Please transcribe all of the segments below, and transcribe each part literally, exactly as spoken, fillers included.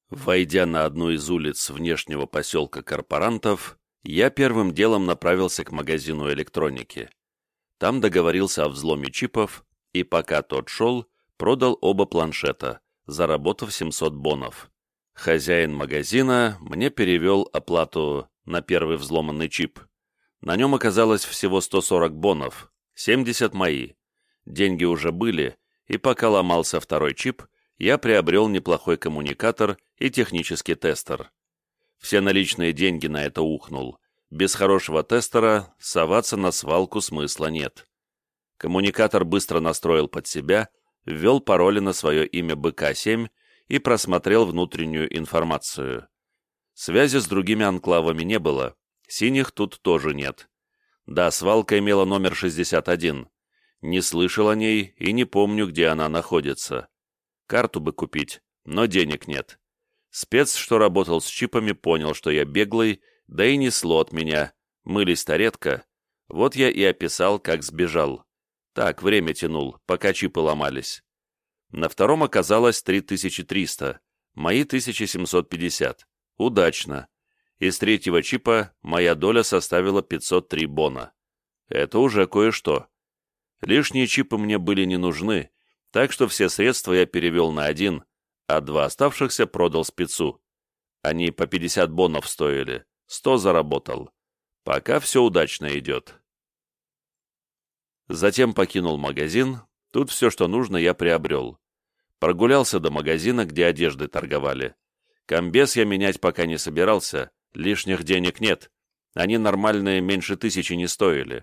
Войдя на одну из улиц внешнего поселка корпорантов, я первым делом направился к магазину электроники. Там договорился о взломе чипов, и пока тот шел, продал оба планшета, заработав семьсот бонов. Хозяин магазина мне перевел оплату на первый взломанный чип. На нем оказалось всего сто сорок бонов, семьдесят мои. Деньги уже были, и пока ломался второй чип, я приобрел неплохой коммуникатор и технический тестер. Все наличные деньги на это ухнул. Без хорошего тестера соваться на свалку смысла нет. Коммуникатор быстро настроил под себя, ввел пароли на свое имя бэ ка семь и просмотрел внутреннюю информацию. Связи с другими анклавами не было, синих тут тоже нет. Да, свалка имела номер шестьдесят один. Не слышал о ней и не помню, где она находится. Карту бы купить, но денег нет. Спец, что работал с чипами, понял, что я беглый, да и несло от меня. Мылись-то редко. Вот я и описал, как сбежал. Так, время тянул, пока чипы ломались. На втором оказалось три тысячи триста, мои тысяча семьсот пятьдесят. Удачно. Из третьего чипа моя доля составила пятьсот три бона. Это уже кое-что. Лишние чипы мне были не нужны, так что все средства я перевел на один, а два оставшихся продал спецу. Они по пятьдесят бонов стоили, сто заработал. Пока все удачно идет. Затем покинул магазин, тут все, что нужно, я приобрел. Прогулялся до магазина, где одежды торговали. Комбез я менять пока не собирался, лишних денег нет, они нормальные меньше тысячи не стоили.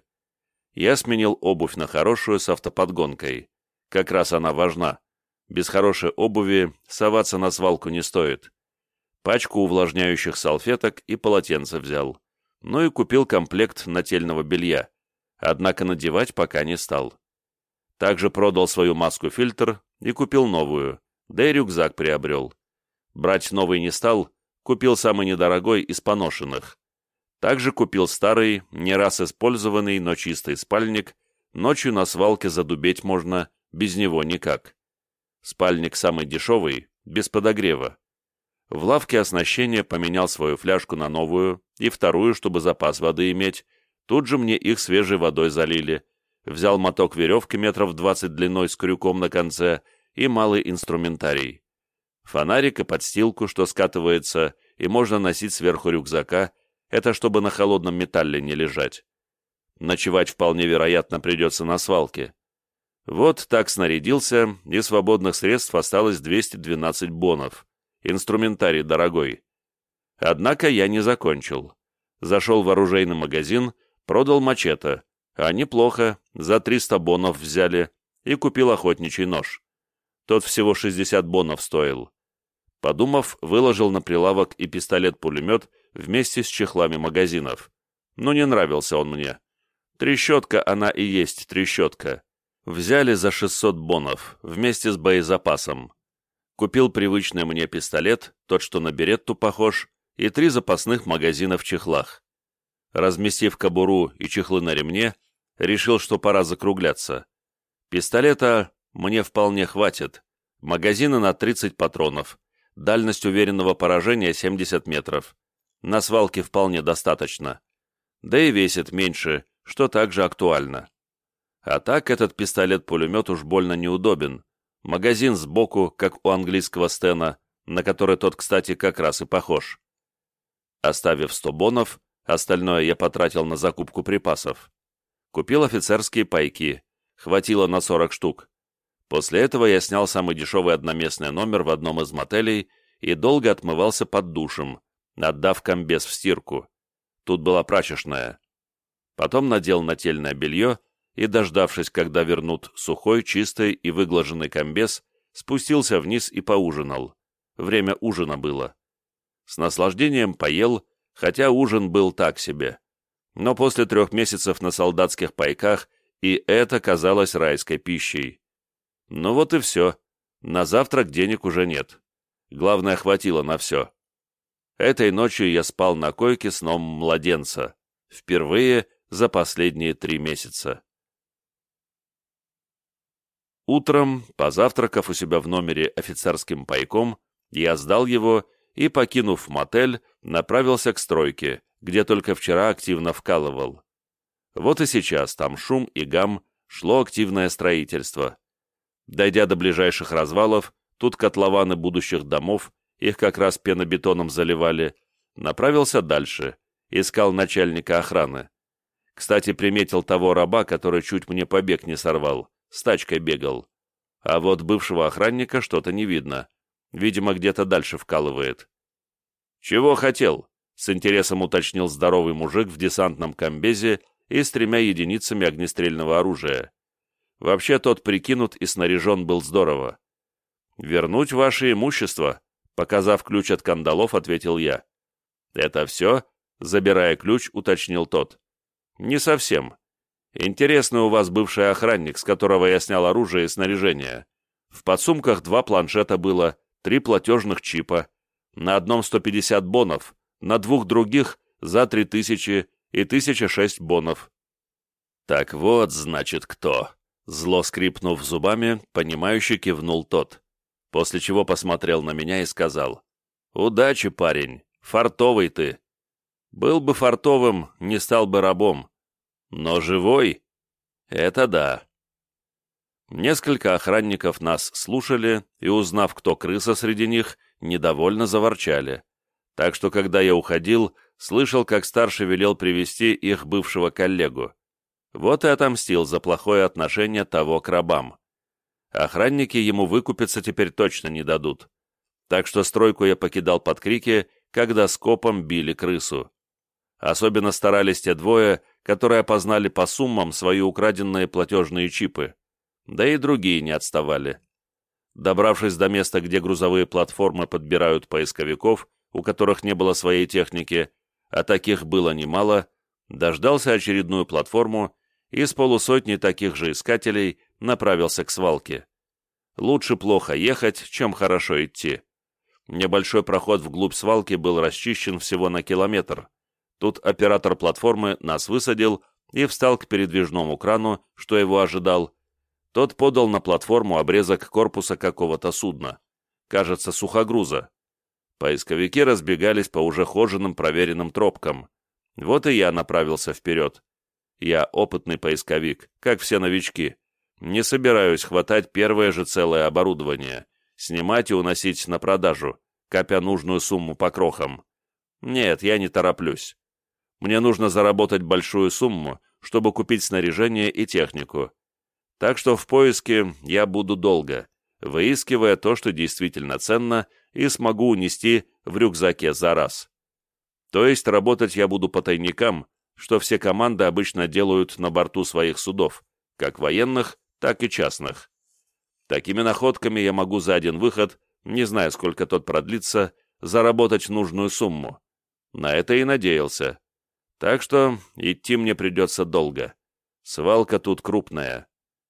Я сменил обувь на хорошую с автоподгонкой. Как раз она важна. Без хорошей обуви соваться на свалку не стоит. Пачку увлажняющих салфеток и полотенце взял. Ну и купил комплект нательного белья. Однако надевать пока не стал. Также продал свою маску-фильтр и купил новую, да и рюкзак приобрел. Брать новый не стал, купил самый недорогой из поношенных. Также купил старый, не раз использованный, но чистый спальник. Ночью на свалке задубеть можно, без него никак. Спальник самый дешевый, без подогрева. В лавке оснащения поменял свою фляжку на новую и вторую, чтобы запас воды иметь. Тут же мне их свежей водой залили. Взял моток веревки метров двадцать длиной с крюком на конце и малый инструментарий. Фонарик и подстилку, что скатывается, и можно носить сверху рюкзака, это чтобы на холодном металле не лежать. Ночевать вполне вероятно придется на свалке. Вот так снарядился, и свободных средств осталось двести двенадцать бонов. Инструментарий дорогой. Однако я не закончил. Зашел в оружейный магазин, продал мачете, а неплохо, за триста бонов взяли, и купил охотничий нож. Тот всего шестьдесят бонов стоил. Подумав, выложил на прилавок и пистолет-пулемет вместе с чехлами магазинов. Но не нравился он мне. Трещотка она и есть трещотка. Взяли за шестьсот бонов, вместе с боезапасом. Купил привычный мне пистолет, тот, что на беретту похож, и три запасных магазина в чехлах. Разместив кобуру и чехлы на ремне, решил, что пора закругляться. Пистолета мне вполне хватит. Магазины на тридцать патронов. Дальность уверенного поражения семьдесят метров. На свалке вполне достаточно. Да и весит меньше, что также актуально. А так этот пистолет-пулемет уж больно неудобен. Магазин сбоку, как у английского Стена, на который тот, кстати, как раз и похож. Оставив сто бонов, остальное я потратил на закупку припасов. Купил офицерские пайки, хватило на сорок штук. После этого я снял самый дешевый одноместный номер в одном из мотелей и долго отмывался под душем, отдав комбез в стирку. Тут была прачечная. Потом надел нательное белье и, дождавшись, когда вернут сухой, чистый и выглаженный комбез, спустился вниз и поужинал. Время ужина было. С наслаждением поел, хотя ужин был так себе. Но после трех месяцев на солдатских пайках и это казалось райской пищей. Ну вот и все. На завтрак денег уже нет. Главное, хватило на все. Этой ночью я спал на койке сном младенца. Впервые за последние три месяца. Утром, позавтракав у себя в номере офицерским пайком, я сдал его и, покинув мотель, направился к стройке, где только вчера активно вкалывал. Вот и сейчас там шум и гам, шло активное строительство. Дойдя до ближайших развалов, тут котлованы будущих домов, их как раз пенобетоном заливали, направился дальше, искал начальника охраны. Кстати, приметил того раба, который чуть мне побег не сорвал, с тачкой бегал. А вот бывшего охранника что-то не видно, видимо, где-то дальше вкалывает. «Чего хотел?» — с интересом уточнил здоровый мужик в десантном комбезе и с тремя единицами огнестрельного оружия. Вообще тот прикинут и снаряжен был здорово. «Вернуть ваше имущество», — показав ключ от кандалов, ответил я. «Это все?» — забирая ключ, уточнил тот. «Не совсем. Интересный у вас бывший охранник, с которого я снял оружие и снаряжение. В подсумках два планшета было, три платежных чипа, на одном сто пятьдесят бонов, на двух других за три тысячи и тысяча шесть бонов». «Так вот, значит, кто?» Зло скрипнув зубами, понимающе кивнул тот, после чего посмотрел на меня и сказал: «Удачи, парень, фартовый ты. Был бы фартовым, не стал бы рабом. Но живой — это да». Несколько охранников нас слушали и, узнав, кто крыса среди них, недовольно заворчали. Так что, когда я уходил, слышал, как старший велел привести их бывшего коллегу. Вот и отомстил за плохое отношение того к рабам. Охранники ему выкупиться теперь точно не дадут. Так что стройку я покидал под крики, когда скопом били крысу. Особенно старались те двое, которые опознали по суммам свои украденные платежные чипы. Да и другие не отставали. Добравшись до места, где грузовые платформы подбирают поисковиков, у которых не было своей техники, а таких было немало, дождался очередную платформу и с полусотни таких же искателей направился к свалке. Лучше плохо ехать, чем хорошо идти. Небольшой проход вглубь свалки был расчищен всего на километр. Тут оператор платформы нас высадил и встал к передвижному крану, что его ожидал. Тот подал на платформу обрезок корпуса какого-то судна. Кажется, сухогруза. Поисковики разбегались по уже хоженым проверенным тропкам. Вот и я направился вперед. Я опытный поисковик, как все новички. Не собираюсь хватать первое же целое оборудование, снимать и уносить на продажу, копя нужную сумму по крохам. Нет, я не тороплюсь. Мне нужно заработать большую сумму, чтобы купить снаряжение и технику. Так что в поиске я буду долго, выискивая то, что действительно ценно, и смогу унести в рюкзаке за раз. То есть работать я буду по тайникам, что все команды обычно делают на борту своих судов, как военных, так и частных. Такими находками я могу за один выход, не зная, сколько тот продлится, заработать нужную сумму. На это и надеялся. Так что идти мне придется долго. Свалка тут крупная.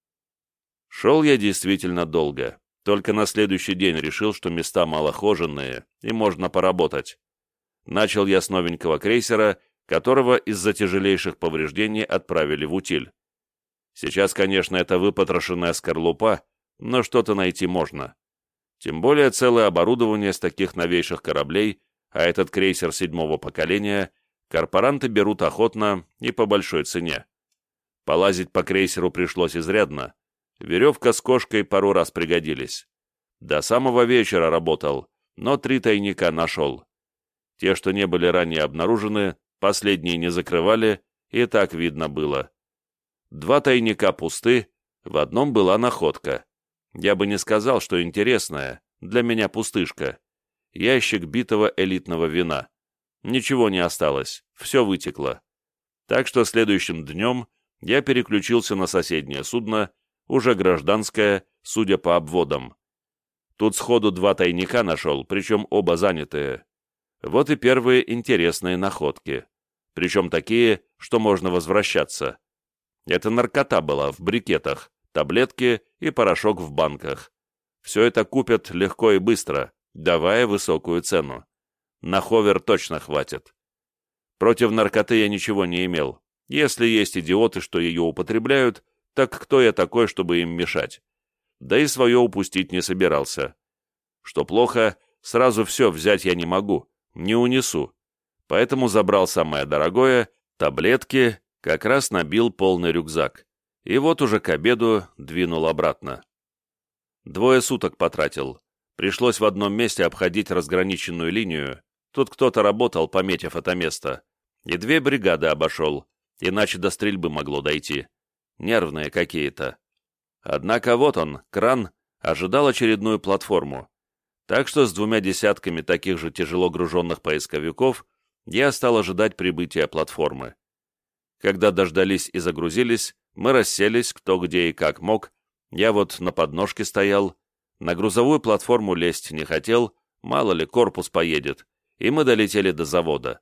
Шел я действительно долго, только на следующий день решил, что места малохоженные, и можно поработать. Начал я с новенького крейсера, которого из-за тяжелейших повреждений отправили в утиль. Сейчас, конечно, это выпотрошенная скорлупа, но что-то найти можно. Тем более целое оборудование с таких новейших кораблей, а этот крейсер седьмого поколения, корпоранты берут охотно и по большой цене. Полазить по крейсеру пришлось изрядно. Веревка с кошкой пару раз пригодились. До самого вечера работал, но три тайника нашел. Те, что не были ранее обнаружены, последние не закрывали, и так видно было. Два тайника пусты, в одном была находка. Я бы не сказал, что интересная, для меня пустышка. Ящик битого элитного вина. Ничего не осталось, все вытекло. Так что следующим днем я переключился на соседнее судно, уже гражданское, судя по обводам. Тут сходу два тайника нашел, причем оба занятые. Вот и первые интересные находки. Причем такие, что можно возвращаться. Это наркота была в брикетах, таблетки и порошок в банках. Все это купят легко и быстро, давая высокую цену. На ховер точно хватит. Против наркоты я ничего не имел. Если есть идиоты, что ее употребляют, так кто я такой, чтобы им мешать? Да и свое упустить не собирался. Что плохо, Сразу все взять я не могу, не унесу. Поэтому забрал самое дорогое, таблетки, как раз набил полный рюкзак. И вот уже к обеду двинул обратно. Двое суток потратил. Пришлось в одном месте обходить разграниченную линию. Тут кто-то работал, пометив это место. И две бригады обошел, иначе до стрельбы могло дойти. Нервные какие-то. Однако вот он, кран, ожидал очередную платформу. Так что с двумя десятками таких же тяжело груженных поисковиков я стал ожидать прибытия платформы. Когда дождались и загрузились, мы расселись кто где и как мог. Я вот на подножке стоял, на грузовую платформу лезть не хотел, мало ли корпус поедет, и мы долетели до завода.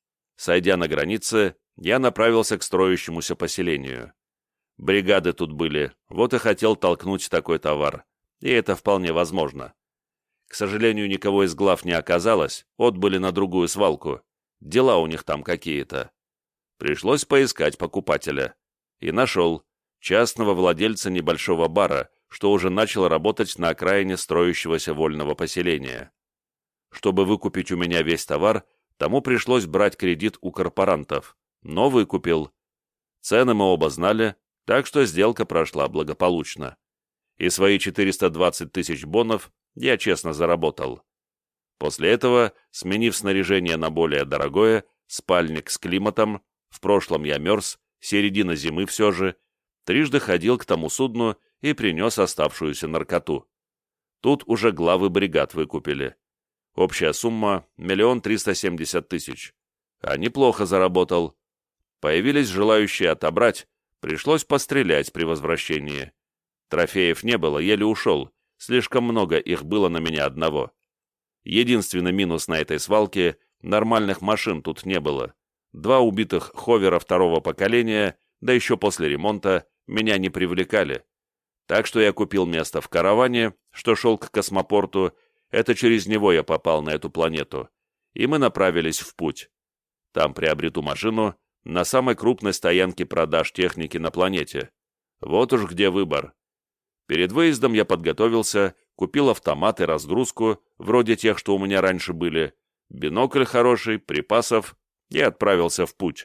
Сойдя на границе, я направился к строящемуся поселению. Бригады тут были, вот и хотел толкнуть такой товар, и это вполне возможно. К сожалению, никого из глав не оказалось, отбыли на другую свалку, дела у них там какие-то. Пришлось поискать покупателя. И нашел частного владельца небольшого бара, что уже начал работать на окраине строящегося вольного поселения. Чтобы выкупить у меня весь товар, тому пришлось брать кредит у корпорантов, но выкупил. Цены мы оба знали, так что сделка прошла благополучно. И свои четыреста двадцать тысяч бонов я честно заработал. После этого, сменив снаряжение на более дорогое, спальник с климатом, в прошлом я мерз, середина зимы все же, трижды ходил к тому судну и принес оставшуюся наркоту. Тут уже главы бригад выкупили. Общая сумма — миллион триста семьдесят тысяч. А неплохо заработал. Появились желающие отобрать, пришлось пострелять при возвращении. Трофеев не было, еле ушел, слишком много их было на меня одного. Единственный минус на этой свалке — нормальных машин тут не было. Два убитых ховера второго поколения, да еще после ремонта, меня не привлекали. Так что я купил место в караване, что шел к космопорту, это через него я попал на эту планету, и мы направились в путь. Там приобрету машину на самой крупной стоянке продаж техники на планете. Вот уж где выбор. Перед выездом я подготовился, купил автомат и разгрузку, вроде тех, что у меня раньше были, бинокль хороший, припасов, и отправился в путь.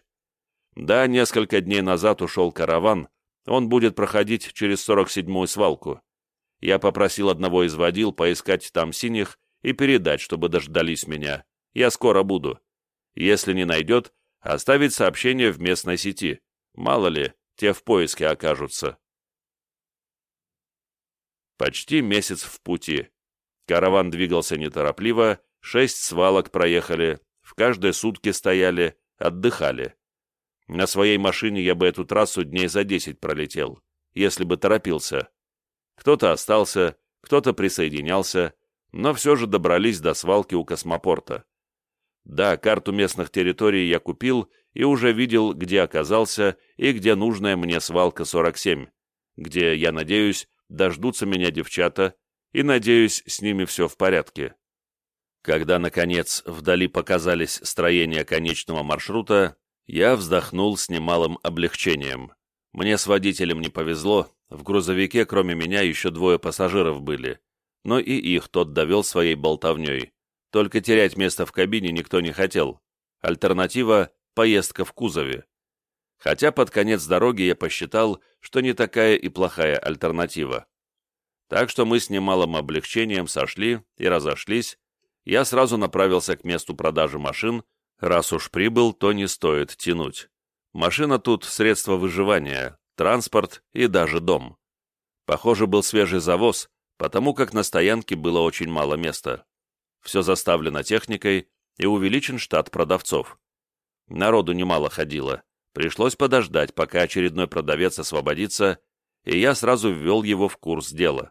Да, несколько дней назад ушел караван, он будет проходить через сорок седьмую свалку. Я попросил одного из водил поискать там синих и передать, чтобы дождались меня. Я скоро буду. Если не найдет, оставить сообщение в местной сети. Мало ли, те в поиске окажутся. Почти месяц в пути. Караван двигался неторопливо, шесть свалок проехали, в каждой сутки стояли, отдыхали. На своей машине я бы эту трассу дней за десять пролетел, если бы торопился. Кто-то остался, кто-то присоединялся, но все же добрались до свалки у космопорта. Да, карту местных территорий я купил и уже видел, где оказался и где нужная мне свалка сорок семь, где, я надеюсь, дождутся меня девчата, и, надеюсь, с ними все в порядке. Когда, наконец, вдали показались строения конечного маршрута, я вздохнул с немалым облегчением. Мне с водителем не повезло, в грузовике кроме меня еще двое пассажиров были, но и их тот довел своей болтовней. Только терять место в кабине никто не хотел. Альтернатива — поездка в кузове. Хотя под конец дороги я посчитал, что не такая и плохая альтернатива. Так что мы с немалым облегчением сошли и разошлись. Я сразу направился к месту продажи машин. Раз уж прибыл, то не стоит тянуть. Машина тут — средство выживания, транспорт и даже дом. Похоже, был свежий завоз, потому как на стоянке было очень мало места. Все заставлено техникой и увеличен штат продавцов. Народу немало ходило. Пришлось подождать, пока очередной продавец освободится, и я сразу ввел его в курс дела.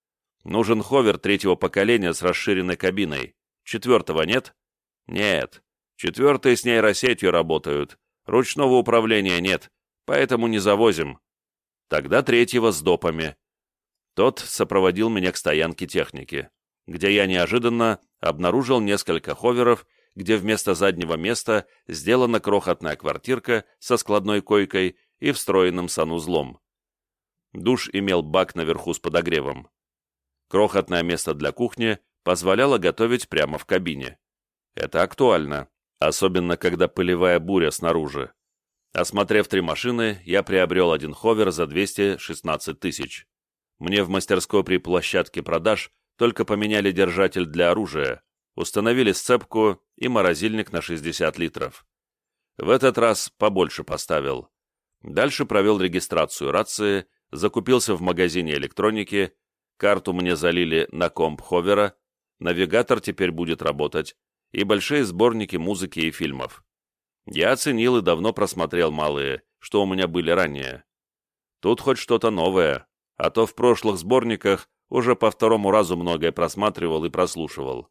Нужен ховер третьего поколения с расширенной кабиной. Четвертого нет? Нет. Четвертые с нейросетью работают. Ручного управления нет, поэтому не завозим. Тогда третьего с допами. Тот сопроводил меня к стоянке техники, где я неожиданно обнаружил несколько ховеров, где вместо заднего места сделана крохотная квартирка со складной койкой и встроенным санузлом. Душ имел бак наверху с подогревом. Крохотное место для кухни позволяла готовить прямо в кабине. Это актуально, особенно когда пылевая буря снаружи. Осмотрев три машины, я приобрел один ховер за двести шестнадцать тысяч. Мне в мастерской при площадке продаж только поменяли держатель для оружия, установили сцепку и морозильник на шестьдесят литров. В этот раз побольше поставил. Дальше провел регистрацию рации, закупился в магазине электроники, карту мне залили на комп ховера, навигатор теперь будет работать, и большие сборники музыки и фильмов. Я оценил и давно просмотрел малые, что у меня были ранее. Тут хоть что-то новое, а то в прошлых сборниках уже по второму разу многое просматривал и прослушивал.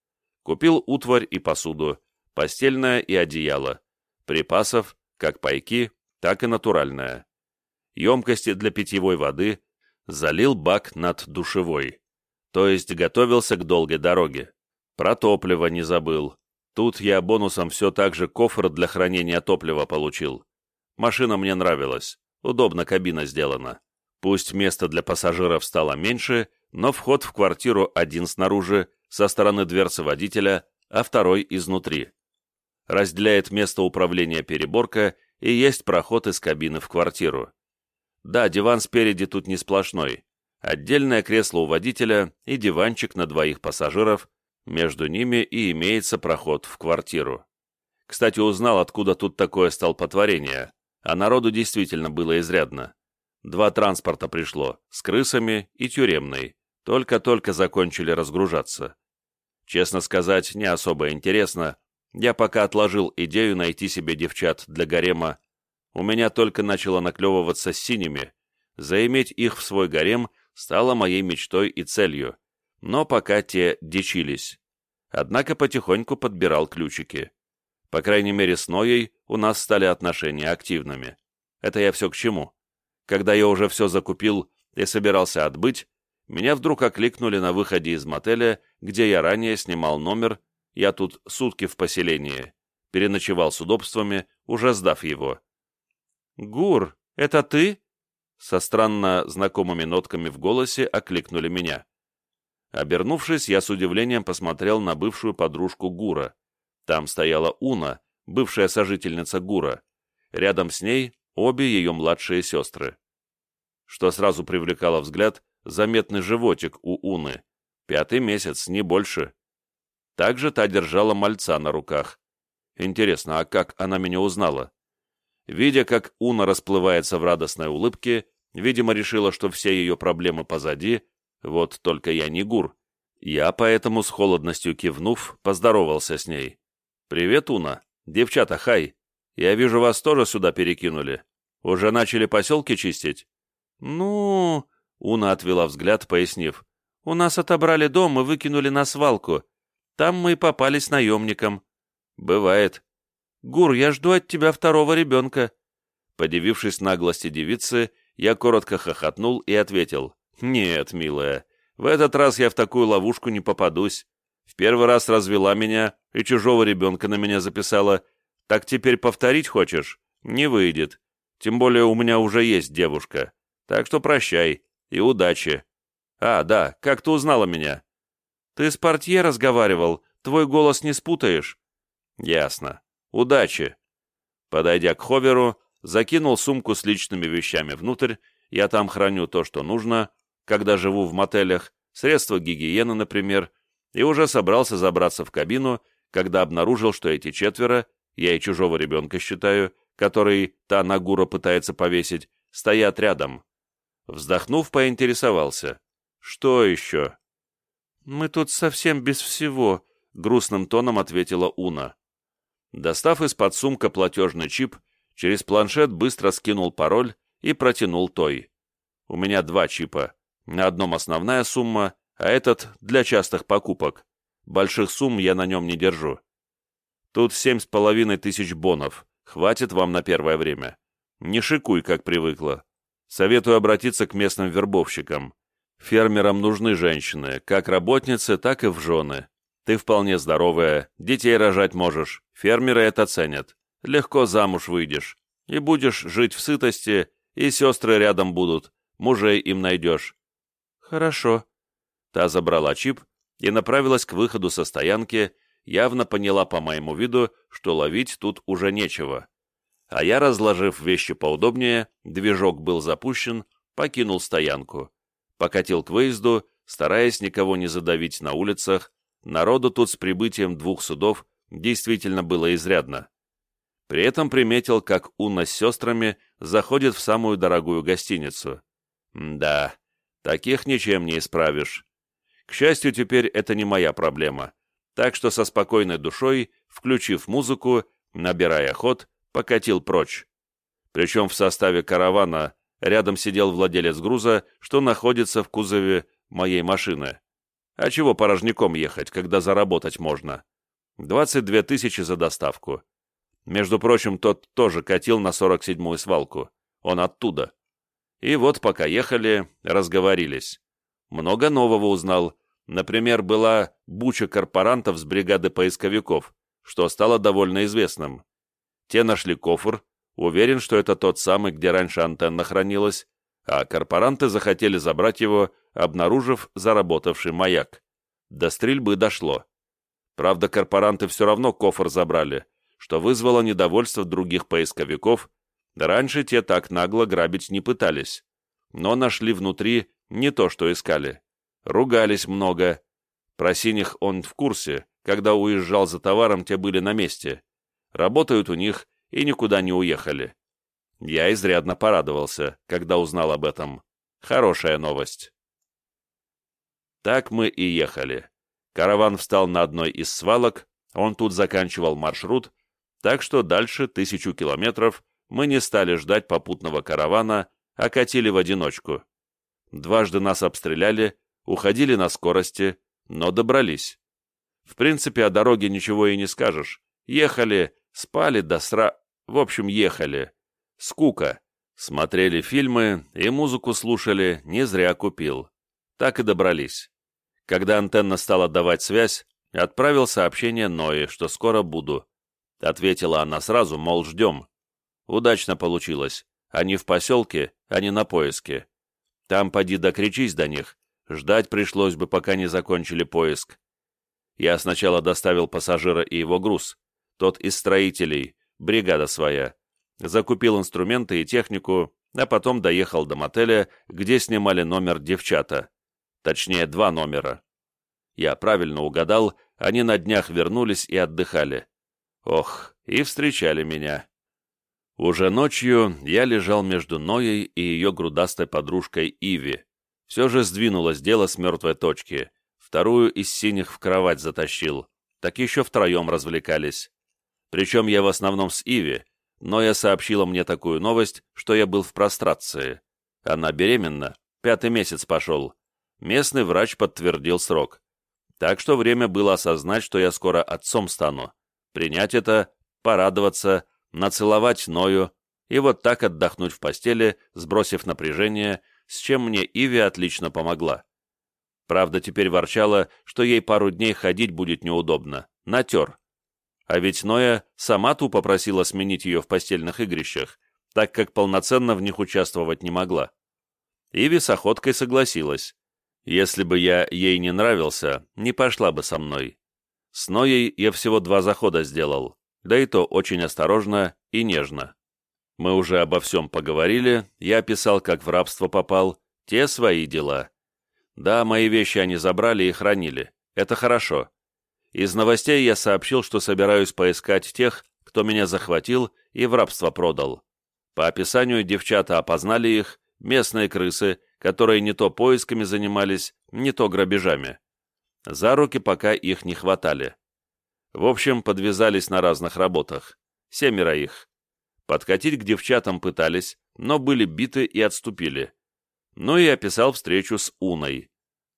Купил утварь и посуду, постельное и одеяло, припасов, как пайки, так и натуральное. Емкости для питьевой воды, залил бак над душевой, то есть готовился к долгой дороге. Про топливо не забыл. Тут я бонусом все так же кофр для хранения топлива получил. Машина мне нравилась, удобно кабина сделана. Пусть места для пассажиров стало меньше, но вход в квартиру один снаружи, со стороны дверцы водителя, а второй изнутри. Разделяет место управления переборка и есть проход из кабины в квартиру. Да, диван спереди тут не сплошной. Отдельное кресло у водителя и диванчик на двоих пассажиров, между ними и имеется проход в квартиру. Кстати, узнал, откуда тут такое столпотворение, а народу действительно было изрядно. Два транспорта пришло, с крысами и тюремной, только-только закончили разгружаться. Честно сказать, не особо интересно, я пока отложил идею найти себе девчат для гарема, у меня только начало наклевываться с синими, заиметь их в свой гарем стало моей мечтой и целью, но пока те дичились. Однако потихоньку подбирал ключики. По крайней мере, с Ноей у нас стали отношения активными. Это я все к чему. Когда я уже все закупил и собирался отбыть, меня вдруг окликнули на выходе из мотеля, где я ранее снимал номер, я тут сутки в поселении, переночевал с удобствами, уже сдав его. «Гур, это ты?» Со странно знакомыми нотками в голосе окликнули меня. Обернувшись, я с удивлением посмотрел на бывшую подружку Гура. Там стояла Уна, бывшая сожительница Гура. Рядом с ней обе ее младшие сестры. Что сразу привлекало взгляд, заметный животик у Уны. Пятый месяц, не больше. Также та держала мальца на руках. Интересно, а как она меня узнала? Видя, как Уна расплывается в радостной улыбке, видимо, решила, что все ее проблемы позади, вот только я не Гур. Я поэтому с холодностью кивнув, поздоровался с ней. «Привет, Уна. Девчата, хай. Я вижу, вас тоже сюда перекинули. Уже начали поселки чистить?» «Ну...» — Уна отвела взгляд, пояснив. «У нас отобрали дом и выкинули на свалку. Там мы и попались наемникам». «Бывает. Гур, я жду от тебя второго ребенка». Подивившись наглости девицы, я коротко хохотнул и ответил. «Нет, милая, в этот раз я в такую ловушку не попадусь. В первый раз развела меня и чужого ребенка на меня записала. Так теперь повторить хочешь? Не выйдет. Тем более у меня уже есть девушка. Так что прощай и удачи. А, да, как ты узнала меня?» «Ты с портье разговаривал, твой голос не спутаешь». «Ясно. Удачи». Подойдя к ховеру, закинул сумку с личными вещами внутрь, я там храню то, что нужно, когда живу в мотелях, средства гигиены, например, и уже собрался забраться в кабину, когда обнаружил, что эти четверо, я и чужого ребенка считаю, который та Нагура пытается повесить, стоят рядом. Вздохнув, поинтересовался. «Что еще?» «Мы тут совсем без всего», — грустным тоном ответила Уна. Достав из-под сумка платежный чип, через планшет быстро скинул пароль и протянул той. У меня два чипа. На одном основная сумма, а этот для частых покупок. Больших сумм я на нем не держу. Тут семь с половиной тысяч бонов. Хватит вам на первое время. Не шикуй, как привыкла. Советую обратиться к местным вербовщикам. Фермерам нужны женщины, как работницы, так и в жены. Ты вполне здоровая, детей рожать можешь. Фермеры это ценят. Легко замуж выйдешь. И будешь жить в сытости, и сестры рядом будут. Мужей им найдешь. Хорошо. Та забрала чип, и направилась к выходу со стоянки, явно поняла по моему виду, что ловить тут уже нечего. А я, разложив вещи поудобнее, движок был запущен, покинул стоянку. Покатил к выезду, стараясь никого не задавить на улицах. Народу тут с прибытием двух судов действительно было изрядно. При этом приметил, как Уна с сестрами заходит в самую дорогую гостиницу. Да, таких ничем не исправишь. К счастью, теперь это не моя проблема, так что со спокойной душой, включив музыку, набирая ход, покатил прочь. Причем в составе каравана рядом сидел владелец груза, что находится в кузове моей машины. А чего порожняком ехать, когда заработать можно? двадцать две тысячи за доставку. Между прочим, тот тоже катил на сорок седьмую свалку. Он оттуда. И вот пока ехали, разговорились. Много нового узнал. Например, была буча корпорантов с бригады поисковиков, что стало довольно известным. Те нашли кофр, уверен, что это тот самый, где раньше антенна хранилась, а корпоранты захотели забрать его, обнаружив заработавший маяк. До стрельбы дошло. Правда, корпоранты все равно кофр забрали, что вызвало недовольство других поисковиков. Раньше те так нагло грабить не пытались, но нашли внутри не то, что искали. Ругались много. Про синих он в курсе, когда уезжал за товаром, те были на месте. Работают у них и никуда не уехали. Я изрядно порадовался, когда узнал об этом. Хорошая новость. Так мы и ехали. Караван встал на одной из свалок, он тут заканчивал маршрут, так что дальше тысячу километров мы не стали ждать попутного каравана, а катили в одиночку. Дважды нас обстреляли, уходили на скорости, но добрались. В принципе, о дороге ничего и не скажешь. Ехали, спали до сра... В общем, ехали. Скука. Смотрели фильмы и музыку слушали, не зря купил. Так и добрались. Когда антенна стала давать связь, отправил сообщение Ное, что скоро буду. Ответила она сразу, мол, ждем. Удачно получилось. Они в поселке, а не на поиске. Там поди докричись до них. Ждать пришлось бы, пока не закончили поиск. Я сначала доставил пассажира и его груз. Тот из строителей, бригада своя. Закупил инструменты и технику, а потом доехал до мотеля, где снимали номер девчата. Точнее, два номера. Я правильно угадал, они на днях вернулись и отдыхали. Ох, и встречали меня. Уже ночью я лежал между Ноей и ее грудастой подружкой Иви. Все же сдвинулось дело с мертвой точки. Вторую из синих в кровать затащил. Так еще втроем развлекались. Причем я в основном с Иви, но я сообщила мне такую новость, что я был в прострации. Она беременна, пятый месяц пошел. Местный врач подтвердил срок. Так что время было осознать, что я скоро отцом стану. Принять это, порадоваться, нацеловать Ною и вот так отдохнуть в постели, сбросив напряжение, с чем мне Иви отлично помогла. Правда, теперь ворчала, что ей пару дней ходить будет неудобно. Натер. А ведь Ноя сама тупо просила сменить ее в постельных игрищах, так как полноценно в них участвовать не могла. Иви с охоткой согласилась. Если бы я ей не нравился, не пошла бы со мной. С Ноей я всего два захода сделал, да и то очень осторожно и нежно. Мы уже обо всем поговорили, я писал, как в рабство попал, те свои дела. Да, мои вещи они забрали и хранили, это хорошо. Из новостей я сообщил, что собираюсь поискать тех, кто меня захватил и в рабство продал. По описанию девчата опознали их, местные крысы, которые не то поисками занимались, не то грабежами. За руки пока их не хватали. В общем, подвязались на разных работах. Семеро их. Подкатить к девчатам пытались, но были биты и отступили. Ну и описал встречу с Уной.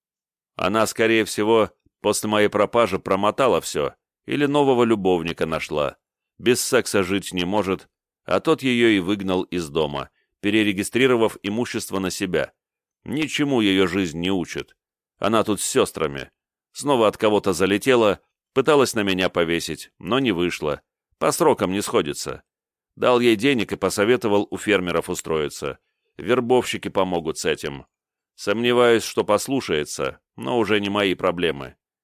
Она, скорее всего, после моей пропажи промотала все, или нового любовника нашла. Без секса жить не может, а тот ее и выгнал из дома, перерегистрировав имущество на себя. Ничему ее жизнь не учит. Она тут с сестрами. Снова от кого-то залетела, пыталась на меня повесить, но не вышло. По срокам не сходится. Дал ей денег и посоветовал у фермеров устроиться. Вербовщики помогут с этим. Сомневаюсь, что послушается, но уже не мои проблемы.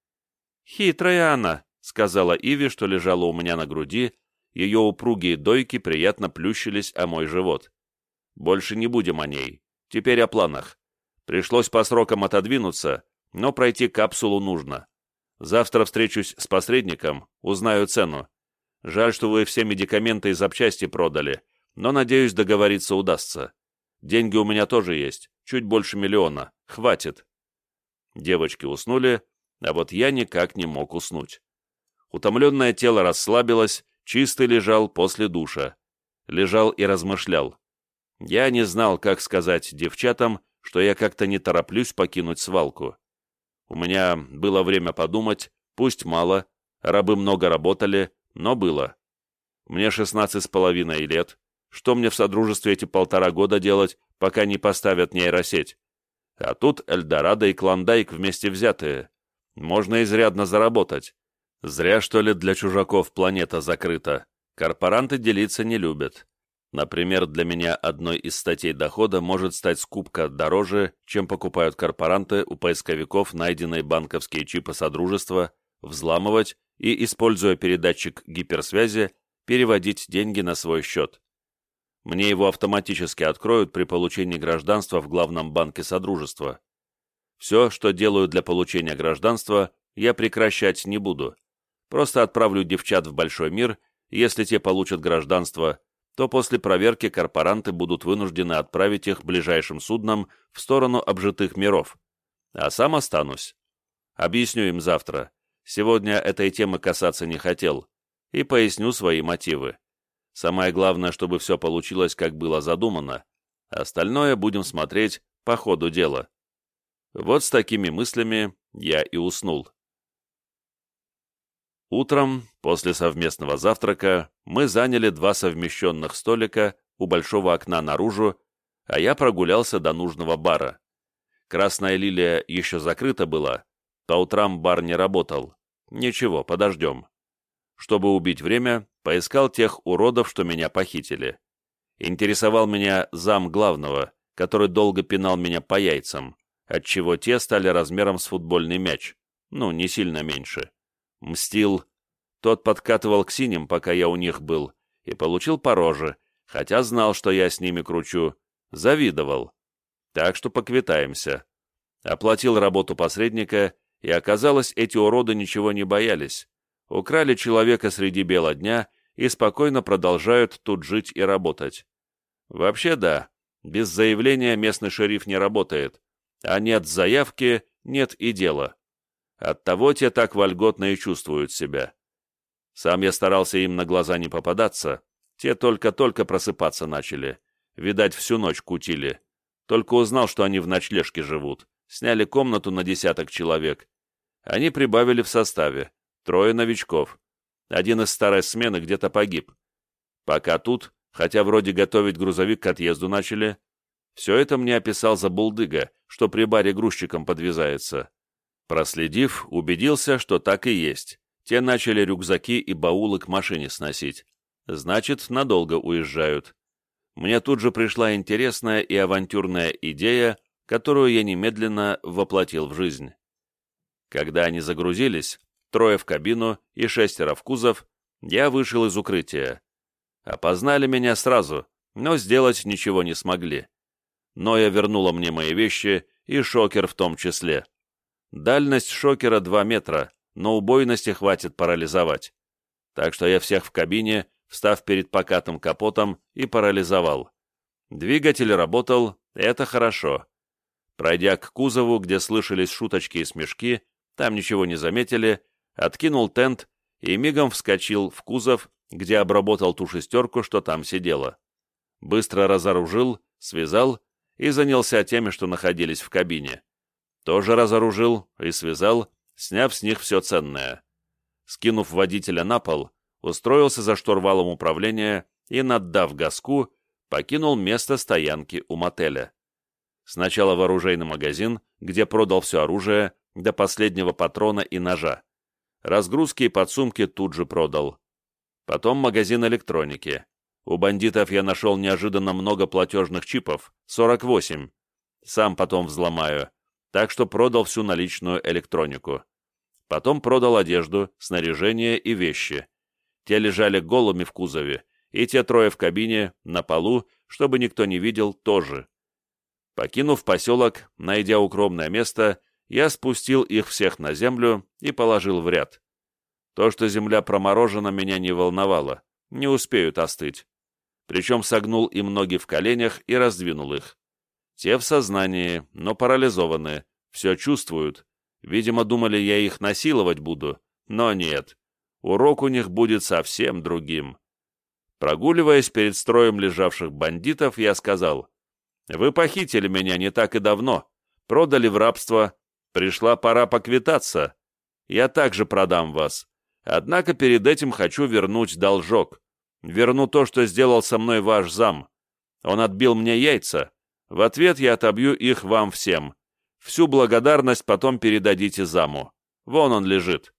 «Хитрая она», — сказала Иви, что лежала у меня на груди, ее упругие дойки приятно плющились о мой живот. «Больше не будем о ней. Теперь о планах. Пришлось по срокам отодвинуться, но пройти капсулу нужно. Завтра встречусь с посредником, узнаю цену. Жаль, что вы все медикаменты и запчасти продали, но, надеюсь, договориться удастся. Деньги у меня тоже есть, чуть больше миллиона. Хватит». Девочки уснули, а вот я никак не мог уснуть. Утомленное тело расслабилось, чистый лежал после душа. Лежал и размышлял. Я не знал, как сказать девчатам, что я как-то не тороплюсь покинуть свалку. У меня было время подумать, пусть мало, рабы много работали, но было. Мне шестнадцать с половиной лет, что мне в содружестве эти полтора года делать, пока не поставят нейросеть? А тут Эльдорадо и Клондайк вместе взятые. Можно изрядно заработать. Зря, что ли, для чужаков планета закрыта. Корпоранты делиться не любят. Например, для меня одной из статей дохода может стать скупка дороже, чем покупают корпоранты у поисковиков найденные банковские чипы Содружества, взламывать и, используя передатчик гиперсвязи, переводить деньги на свой счет. Мне его автоматически откроют при получении гражданства в главном банке Содружества. Все, что делаю для получения гражданства, я прекращать не буду. Просто отправлю девчат в большой мир, если те получат гражданство, то после проверки корпоранты будут вынуждены отправить их ближайшим судном в сторону обжитых миров. А сам останусь. Объясню им завтра. Сегодня этой темы касаться не хотел. И поясню свои мотивы. Самое главное, чтобы все получилось, как было задумано. Остальное будем смотреть по ходу дела. Вот с такими мыслями я и уснул. Утром, после совместного завтрака, мы заняли два совмещенных столика у большого окна наружу, а я прогулялся до нужного бара. Красная лилия еще закрыта была, по утрам бар не работал. Ничего, подождем. Чтобы убить время, поискал тех уродов, что меня похитили. Интересовал меня зам главного, который долго пинал меня по яйцам, отчего те стали размером с футбольный мяч, ну, не сильно меньше. Мстил. Тот подкатывал к синим, пока я у них был, и получил по роже, хотя знал, что я с ними кручу. Завидовал. Так что поквитаемся. Оплатил работу посредника, и оказалось, эти уроды ничего не боялись. Украли человека среди бела дня и спокойно продолжают тут жить и работать. Вообще да, без заявления местный шериф не работает, а нет заявки, нет и дела. Оттого те так вольготно и чувствуют себя. Сам я старался им на глаза не попадаться, те только-только просыпаться начали. Видать, всю ночь кутили. Только узнал, что они в ночлежке живут. Сняли комнату на десяток человек. Они прибавили в составе. Трое новичков. Один из старой смены где-то погиб. Пока тут, хотя вроде готовить грузовик к отъезду начали, все это мне описал забулдыга, что при баре грузчиком подвязается. Проследив, убедился, что так и есть. Те начали рюкзаки и баулы к машине сносить. Значит, надолго уезжают. Мне тут же пришла интересная и авантюрная идея, которую я немедленно воплотил в жизнь. Когда они загрузились, трое в кабину и шестеро в кузов, я вышел из укрытия. Опознали меня сразу, но сделать ничего не смогли. Ноя вернула мне мои вещи, и шокер в том числе. Дальность шокера два метра, но убойности хватит парализовать. Так что я всех в кабине, встав перед покатым капотом, и парализовал. Двигатель работал, это хорошо. Пройдя к кузову, где слышались шуточки и смешки, там ничего не заметили, откинул тент и мигом вскочил в кузов, где обработал ту шестерку, что там сидела. Быстро разоружил, связал и занялся теми, что находились в кабине. Тоже разоружил и связал, сняв с них все ценное. Скинув водителя на пол, устроился за штурвалом управления и, наддав газку, покинул место стоянки у мотеля. Сначала в оружейный магазин, где продал все оружие, до последнего патрона и ножа. Разгрузки и подсумки тут же продал. Потом магазин электроники. У бандитов я нашел неожиданно много платежных чипов, сорок восемь. Сам потом взломаю, так что продал всю наличную электронику. Потом продал одежду, снаряжение и вещи. Те лежали голыми в кузове, и те трое в кабине, на полу, чтобы никто не видел, тоже. Покинув поселок, найдя укромное место, я спустил их всех на землю и положил в ряд. То, что земля проморожена, меня не волновало, не успеют остыть. Причем согнул им ноги в коленях и раздвинул их. Те в сознании, но парализованы, все чувствуют. Видимо, думали, я их насиловать буду, но нет. Урок у них будет совсем другим. Прогуливаясь перед строем лежавших бандитов, я сказал: «Вы похитили меня не так и давно, продали в рабство, пришла пора поквитаться. Я также продам вас. Однако перед этим хочу вернуть должок. Верну то, что сделал со мной ваш зам. Он отбил мне яйца. В ответ я отобью их вам всем. Всю благодарность потом передадите заму. Вон он лежит».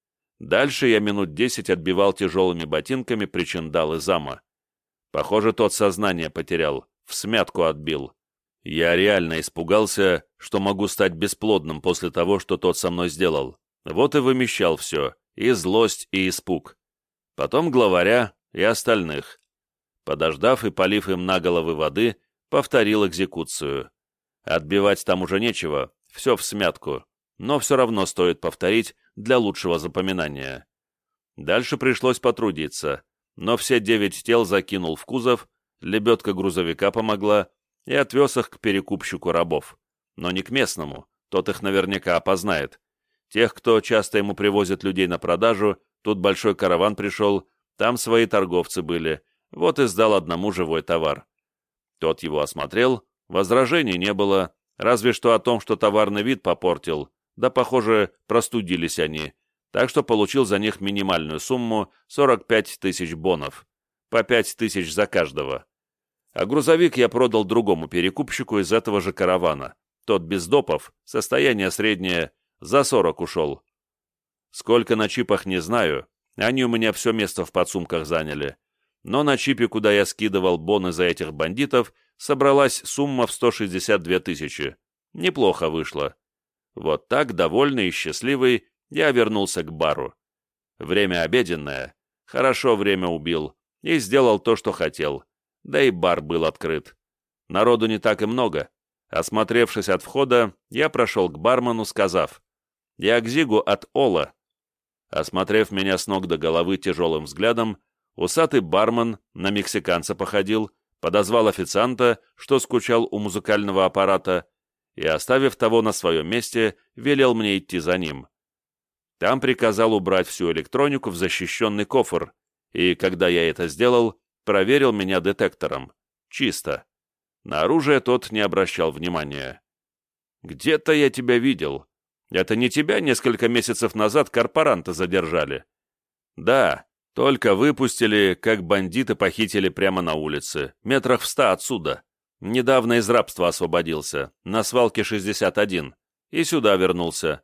Дальше я минут десять отбивал тяжелыми ботинками причиндалы зама. Похоже, тот сознание потерял, всмятку отбил. Я реально испугался, что могу стать бесплодным после того, что тот со мной сделал. Вот и вымещал все, и злость, и испуг. Потом главаря и остальных. Подождав и полив им на головы воды, повторил экзекуцию. Отбивать там уже нечего, все всмятку, но все равно стоит повторить для лучшего запоминания. Дальше пришлось потрудиться, но все девять тел закинул в кузов, лебедка грузовика помогла, и отвез их к перекупщику рабов. Но не к местному, тот их наверняка опознает. Тех, кто часто ему привозит людей на продажу, тут большой караван пришел, там свои торговцы были, вот и сдал одному живой товар. Тот его осмотрел, возражений не было, разве что о том, что товарный вид попортил, да, похоже, простудились они, так что получил за них минимальную сумму сорок пять тысяч бонов, по пять тысяч за каждого. А грузовик я продал другому перекупщику из этого же каравана. Тот без допов, состояние среднее, за сорок ушел. Сколько на чипах, не знаю, они у меня все место в подсумках заняли. Но на чипе, куда я скидывал боны за этих бандитов, собралась сумма в сто шестьдесят две тысячи. Неплохо вышло. Вот так, довольный и счастливый, я вернулся к бару. Время обеденное. Хорошо время убил. И сделал то, что хотел. Да и бар был открыт. Народу не так и много. Осмотревшись от входа, я прошел к бармену, сказав: «Я к Зигу от Ола». Осмотрев меня с ног до головы тяжелым взглядом, усатый бармен на мексиканца походил, подозвал официанта, что скучал у музыкального аппарата, и, оставив того на своем месте, велел мне идти за ним. Там приказал убрать всю электронику в защищенный кофр, и, когда я это сделал, проверил меня детектором. Чисто. На оружие тот не обращал внимания. «Где-то я тебя видел. Это не тебя несколько месяцев назад корпоранты задержали?» «Да, только выпустили, как бандиты похитили прямо на улице, метрах в ста отсюда. Недавно из рабства освободился, на свалке шестьдесят один, и сюда вернулся».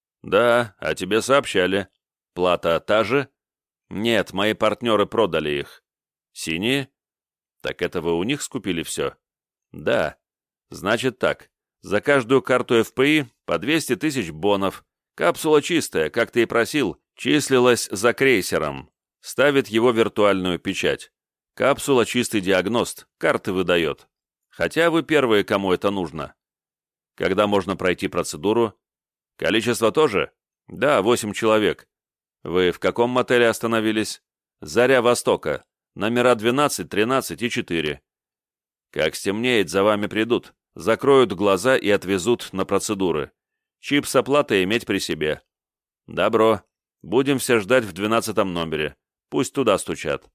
«Да, а тебе сообщали. Плата та же?» «Нет, мои партнеры продали их». «Синие?» «Так это вы у них скупили все?» «Да. Значит так. За каждую карту эф пэ и по двести тысяч бонов. Капсула чистая, как ты и просил, числилась за крейсером. Ставит его виртуальную печать. Капсула чистый диагност, карты выдает. Хотя вы первые, кому это нужно». «Когда можно пройти процедуру?» «Количество тоже?» «Да, восемь человек». «Вы в каком мотеле остановились?» «Заря Востока. Номера двенадцать, тринадцать и четыре. Как стемнеет, за вами придут, закроют глаза и отвезут на процедуры. Чип с оплатой иметь при себе». «Добро. Будем все ждать в двенадцатом номере. Пусть туда стучат».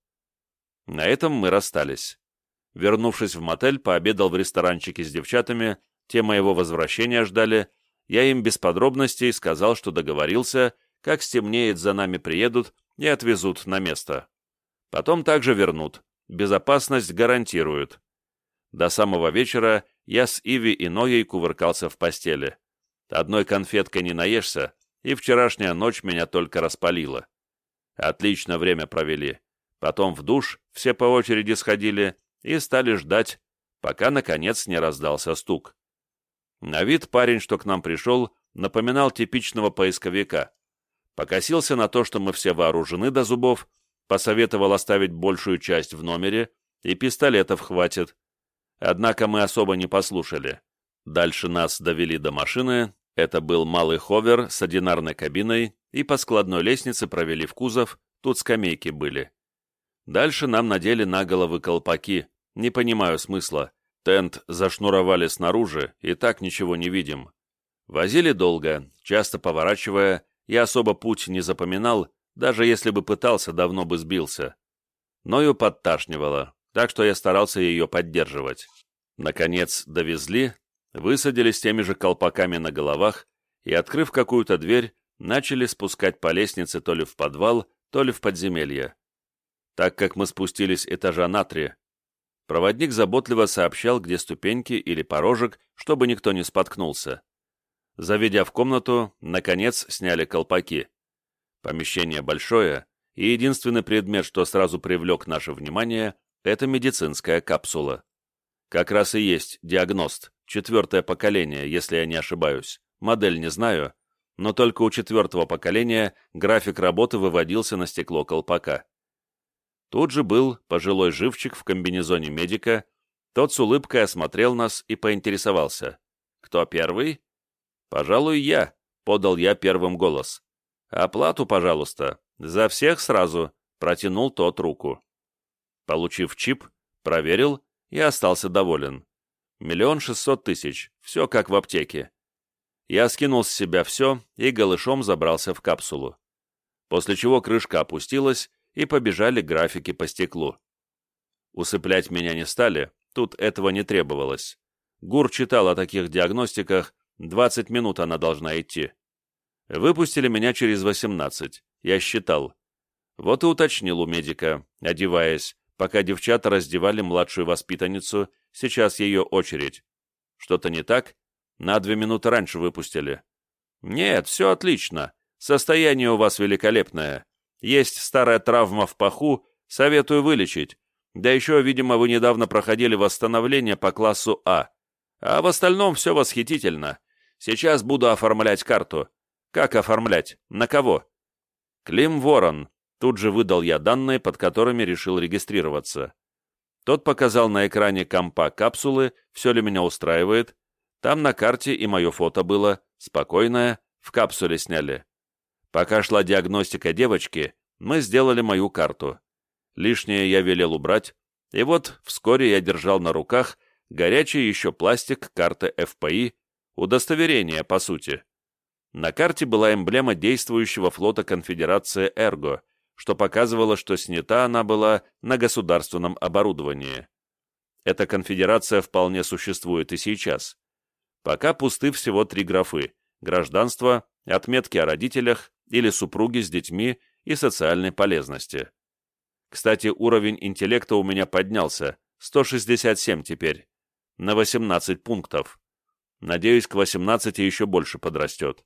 На этом мы расстались. Вернувшись в мотель, пообедал в ресторанчике с девчатами, те моего возвращения ждали, я им без подробностей сказал, что договорился, как стемнеет, за нами приедут и отвезут на место. Потом также вернут, безопасность гарантируют. До самого вечера я с Иви и Ноей кувыркался в постели. Одной конфеткой не наешься, и вчерашняя ночь меня только распалила. Отлично время провели. Потом в душ все по очереди сходили и стали ждать, пока, наконец, не раздался стук. На вид парень, что к нам пришел, напоминал типичного поисковика. Покосился на то, что мы все вооружены до зубов, посоветовал оставить большую часть в номере, и пистолетов хватит. Однако мы особо не послушали. Дальше нас довели до машины, это был малый ховер с одинарной кабиной, и по складной лестнице провели в кузов, тут скамейки были. Дальше нам надели на головы колпаки, не понимаю смысла. Тент зашнуровали снаружи, и так ничего не видим. Возили долго, часто поворачивая, я особо путь не запоминал, даже если бы пытался, давно бы сбился. Ною подташнивало, так что я старался ее поддерживать. Наконец довезли, высадили с теми же колпаками на головах и, открыв какую-то дверь, начали спускать по лестнице то ли в подвал, то ли в подземелье. Так как мы спустились этажа на три, проводник заботливо сообщал, где ступеньки или порожек, чтобы никто не споткнулся. Заведя в комнату, наконец сняли колпаки. Помещение большое, и единственный предмет, что сразу привлек наше внимание, это медицинская капсула. Как раз и есть диагност, четвертое поколение, если я не ошибаюсь. Модель не знаю, но только у четвертого поколения график работы выводился на стекло колпака. Тут же был пожилой живчик в комбинезоне медика, тот с улыбкой осмотрел нас и поинтересовался. «Кто первый?» «Пожалуй, я», — подал я первым голос. «Оплату, пожалуйста, за всех сразу», — протянул тот руку. Получив чип, проверил и остался доволен. Миллион шестьсот тысяч, все как в аптеке. Я скинул с себя все и голышом забрался в капсулу. После чего крышка опустилась, и побежали графики по стеклу. Усыплять меня не стали, тут этого не требовалось. Гур читал о таких диагностиках, двадцать минут она должна идти. Выпустили меня через восемнадцать, я считал. Вот и уточнил у медика, одеваясь, пока девчата раздевали младшую воспитанницу, сейчас ее очередь. Что-то не так? На две минуты раньше выпустили. Нет, все отлично, состояние у вас великолепное. Есть старая травма в паху, советую вылечить. Да еще, видимо, вы недавно проходили восстановление по классу А. А в остальном все восхитительно. Сейчас буду оформлять карту. Как оформлять? На кого? Клим Ворон. Тут же выдал я данные, под которыми решил регистрироваться. Тот показал на экране компа капсулы, все ли меня устраивает. Там на карте и мое фото было, спокойное, в капсуле сняли. Пока шла диагностика девочки, мы сделали мою карту. Лишнее я велел убрать, и вот вскоре я держал на руках горячий еще пластик карты эф пэ и, удостоверение, по сути. На карте была эмблема действующего флота Конфедерации «Эрго», что показывало, что снята она была на государственном оборудовании. Эта конфедерация вполне существует и сейчас. Пока пусты всего три графы – гражданство, отметки о родителях или супруге с детьми и социальной полезности. Кстати, уровень интеллекта у меня поднялся, сто шестьдесят семь теперь, на восемнадцать пунктов. Надеюсь, к восемнадцати еще больше подрастет.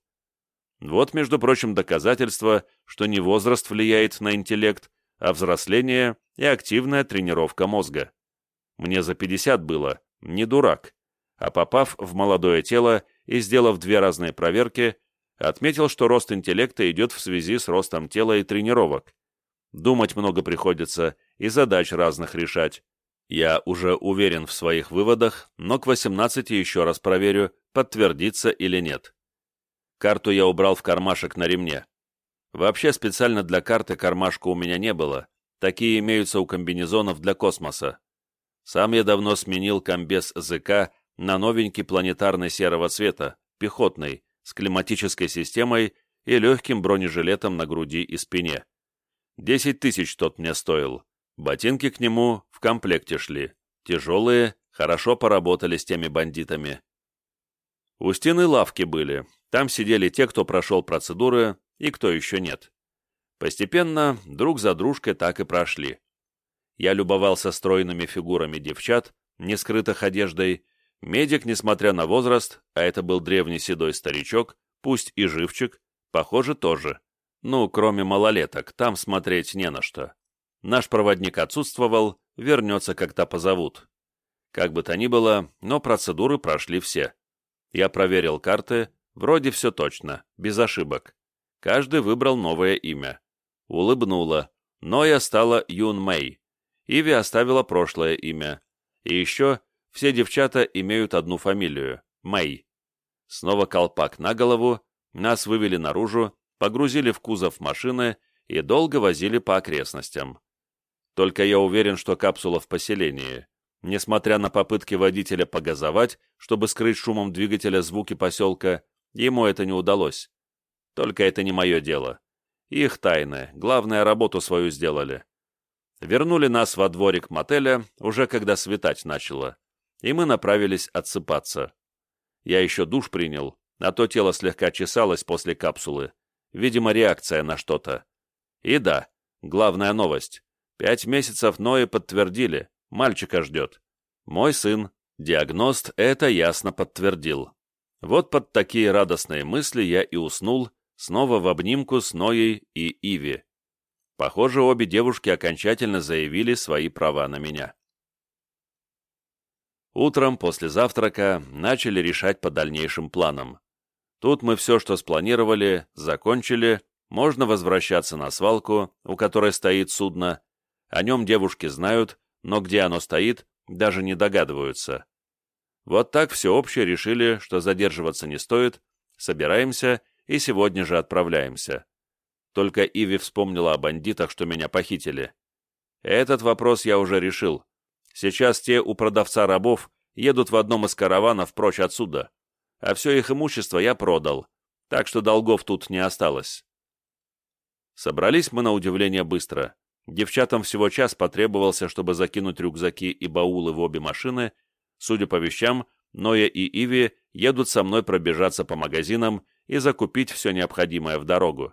Вот, между прочим, доказательство, что не возраст влияет на интеллект, а взросление и активная тренировка мозга. Мне за пятьдесят было, не дурак, а попав в молодое тело и сделав две разные проверки, отметил, что рост интеллекта идет в связи с ростом тела и тренировок. Думать много приходится и задач разных решать. Я уже уверен в своих выводах, но к восемнадцати еще раз проверю, подтвердится или нет. Карту я убрал в кармашек на ремне. Вообще специально для карты кармашка у меня не было, такие имеются у комбинезонов для космоса. Сам я давно сменил комбез ЗК на новенький планетарный серого цвета, пехотный, с климатической системой и легким бронежилетом на груди и спине. Десять тысяч тот мне стоил. Ботинки к нему в комплекте шли. Тяжелые, хорошо поработали с теми бандитами. У стены лавки были. Там сидели те, кто прошел процедуры, и кто еще нет. Постепенно, друг за дружкой так и прошли. Я любовался стройными фигурами девчат, не скрытых одеждой. Медик, несмотря на возраст, а это был древний седой старичок, пусть и живчик, похоже, тоже. Ну, кроме малолеток, там смотреть не на что. Наш проводник отсутствовал, вернется, когда позовут. Как бы то ни было, но процедуры прошли все. Я проверил карты, вроде все точно, без ошибок. Каждый выбрал новое имя. Улыбнула. Ноя стала Юн Мэй. Иви оставила прошлое имя. И еще все девчата имеют одну фамилию – Мэй. Снова колпак на голову, нас вывели наружу, погрузили в кузов машины и долго возили по окрестностям. Только я уверен, что капсула в поселении. Несмотря на попытки водителя погазовать, чтобы скрыть шумом двигателя звуки поселка, ему это не удалось. Только это не мое дело. Их тайны, главное, работу свою сделали. Вернули нас во дворик мотеля, уже когда светать начало, и мы направились отсыпаться. Я еще душ принял, а то тело слегка чесалось после капсулы. Видимо, реакция на что-то. И да, главная новость. Пять месяцев Нои подтвердили, мальчика ждет. Мой сын, диагност, это ясно подтвердил. Вот под такие радостные мысли я и уснул, снова в обнимку с Ноей и Иви. Похоже, обе девушки окончательно заявили свои права на меня. Утром после завтрака начали решать по дальнейшим планам. Тут мы все, что спланировали, закончили, можно возвращаться на свалку, у которой стоит судно. О нем девушки знают, но где оно стоит, даже не догадываются. Вот так всеобще решили, что задерживаться не стоит, собираемся и сегодня же отправляемся. Только Иви вспомнила о бандитах, что меня похитили. Этот вопрос я уже решил. Сейчас те у продавца рабов едут в одном из караванов прочь отсюда, а все их имущество я продал, так что долгов тут не осталось. Собрались мы на удивление быстро. Девчатам всего час потребовался, чтобы закинуть рюкзаки и баулы в обе машины. Судя по вещам, Ноя и Иви едут со мной пробежаться по магазинам и закупить все необходимое в дорогу.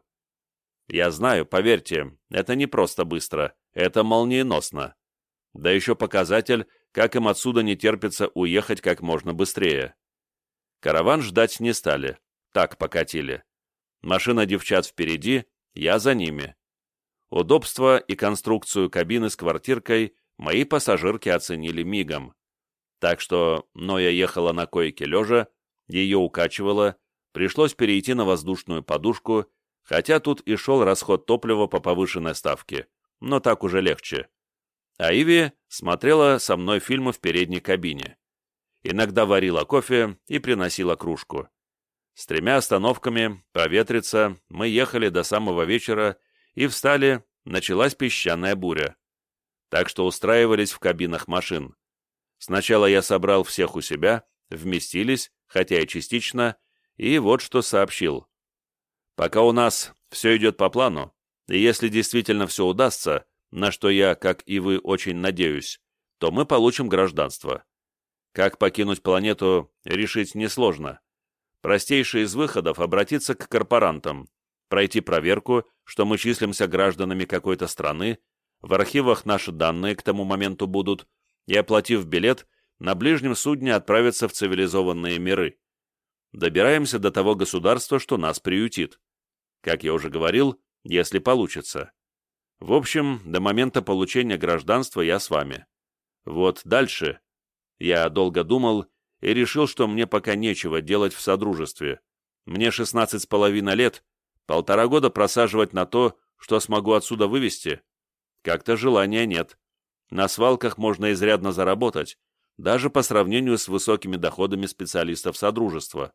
Я знаю, поверьте, это не просто быстро, это молниеносно. Да еще показатель, как им отсюда не терпится уехать как можно быстрее. Караван ждать не стали, так покатили. Машина девчат впереди, я за ними. Удобство и конструкцию кабины с квартиркой мои пассажирки оценили мигом. Так что Ноя ехала на койке лежа, ее укачивало, пришлось перейти на воздушную подушку, хотя тут и шел расход топлива по повышенной ставке, но так уже легче. А Иви смотрела со мной фильмы в передней кабине. Иногда варила кофе и приносила кружку. С тремя остановками, проветриться, мы ехали до самого вечера и встали, началась песчаная буря. Так что устраивались в кабинах машин. Сначала я собрал всех у себя, вместились, хотя и частично, и вот что сообщил. Пока у нас все идет по плану, и если действительно все удастся, на что я, как и вы, очень надеюсь, то мы получим гражданство. Как покинуть планету, решить несложно. Простейший из выходов — обратиться к корпорантам, пройти проверку, что мы числимся гражданами какой-то страны, в архивах наши данные к тому моменту будут, и, оплатив билет, на ближнем судне отправиться в цивилизованные миры. Добираемся до того государства, что нас приютит. Как я уже говорил, если получится. В общем, до момента получения гражданства я с вами. Вот дальше. Я долго думал и решил, что мне пока нечего делать в содружестве. Мне шестнадцать с половиной лет, полтора года просаживать на то, что смогу отсюда вывести. Как-то желания нет. На свалках можно изрядно заработать, даже по сравнению с высокими доходами специалистов содружества.